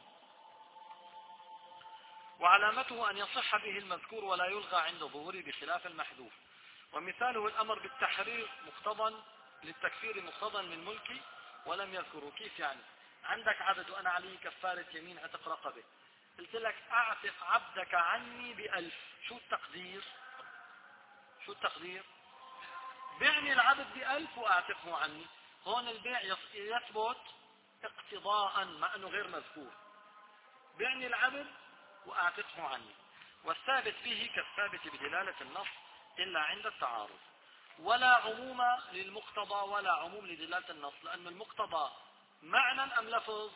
وعلامته أن يصح به المذكور ولا يلغى عند ظهوره بخلاف المحذوف. ومثاله الأمر بالتحرير مقتضى للتكفير مقتضى للملك ولم يذكره. كيف يعني؟ عندك عبد وأنا عليه كفارة يمين عتق رقبة، قلت لك أعتق عبدك عني بألف، شو التقدير؟ شو التقدير؟ بعني العبد بألف وأعتقه عني. هون البيع يثبت اقتضاء مع أنه غير مذكور. بعني العبد وأعتقه عني. والثابت فيه كالثابت بدلالة النص إلا عند التعارض. ولا عموم للمقتضى ولا عموم لدلالة النص، لأن المقتضى معنى أم لفظ؟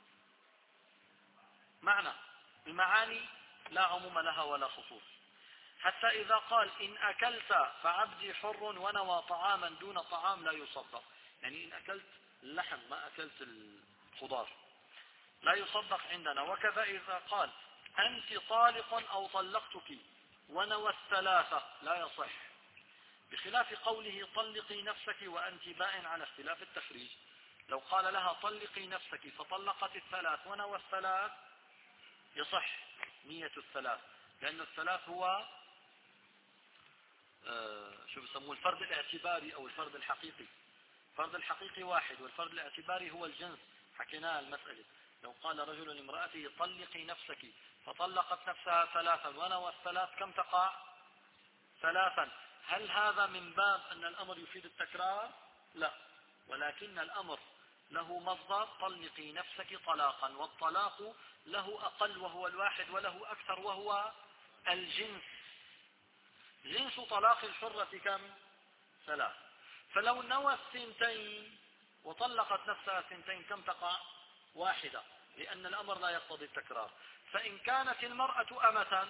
معنى. المعاني لا عموم لها ولا خصوص. حتى إذا قال إن أكلت فعبدي حر ونوى طعاما دون طعام لا يصدق، يعني إن أكلت اللحم ما أكلت الخضار. لا يصدق عندنا. وكذا إذا قال أنت طالق أو طلقتك ونوى الثلاثة لا يصح، بخلاف قوله طلقي نفسك وأنت بائن على اختلاف التخريج. لو قال لها طلقي نفسك فطلقت الثلاث ونوى الثلاث يصح نية الثلاث، لأن الثلاث هو آه شو بيسموه الفرد الاعتباري أو الفرد الحقيقي. الفرد الحقيقي واحد والفرد الاعتباري هو الجنس، حكيناها المسألة. لو قال رجل لامرأته طلقي نفسك فطلقت نفسها ثلاثا ونوى الثلاث كم تقع؟ ثلاثا. هل هذا من باب أن الأمر يفيد التكرار؟ لا، ولكن الأمر له مصدر طلقي نفسك طلاقا، والطلاق له أقل وهو الواحد وله أكثر وهو الجنس. جنس طلاق الحرة كم؟ ثلاث. فلو نوى الثنتين وطلقت نفسها الثنتين كم تقع؟ واحدة، لأن الأمر لا يقتضي التكرار. فإن كانت المرأة أمة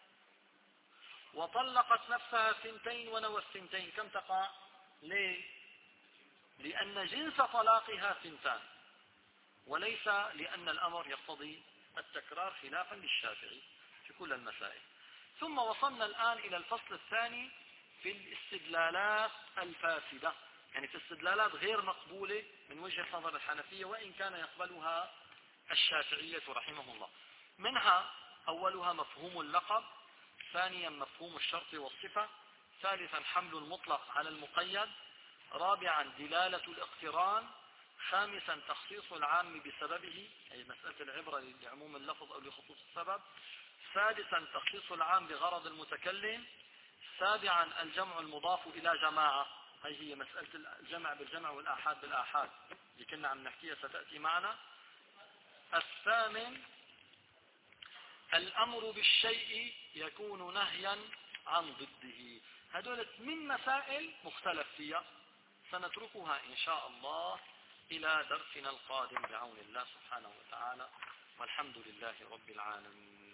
وطلقت نفسها ثنتين ونوى الثنتين كم تقع؟ ليه؟ لأن جنس طلاقها ثنتان، وليس لأن الأمر يقتضي التكرار خلافا للشافعي في كل المسائل. ثم وصلنا الآن إلى الفصل الثاني في الاستدلالات الفاسدة، يعني في استدلالات غير مقبولة من وجهة نظر الحنفية وإن كان يقبلها الشافعية رحمه الله. منها أولها مفهوم اللقب، ثانيا مفهوم الشرط والصفة، ثالثا حمل المطلق على المقيد، رابعا دلالة الاقتران، خامسا تخصيص العام بسببه أي مسألة العبرة لعموم اللفظ أو لخصوص السبب، سادسا تخصيص العام بغرض المتكلم، سابعا الجمع المضاف إلى جماعة، هي هي مسألة الجمع بالجمع والآحاد بالآحاد اللي كنا عم نحكيها ستأتي معنا، الثامن الأمر بالشيء يكون نهيا عن ضده. هذول من مسائل مختلف فيها سنتركها إن شاء الله إلى درسنا القادم بعون الله سبحانه وتعالى، والحمد لله رب العالمين.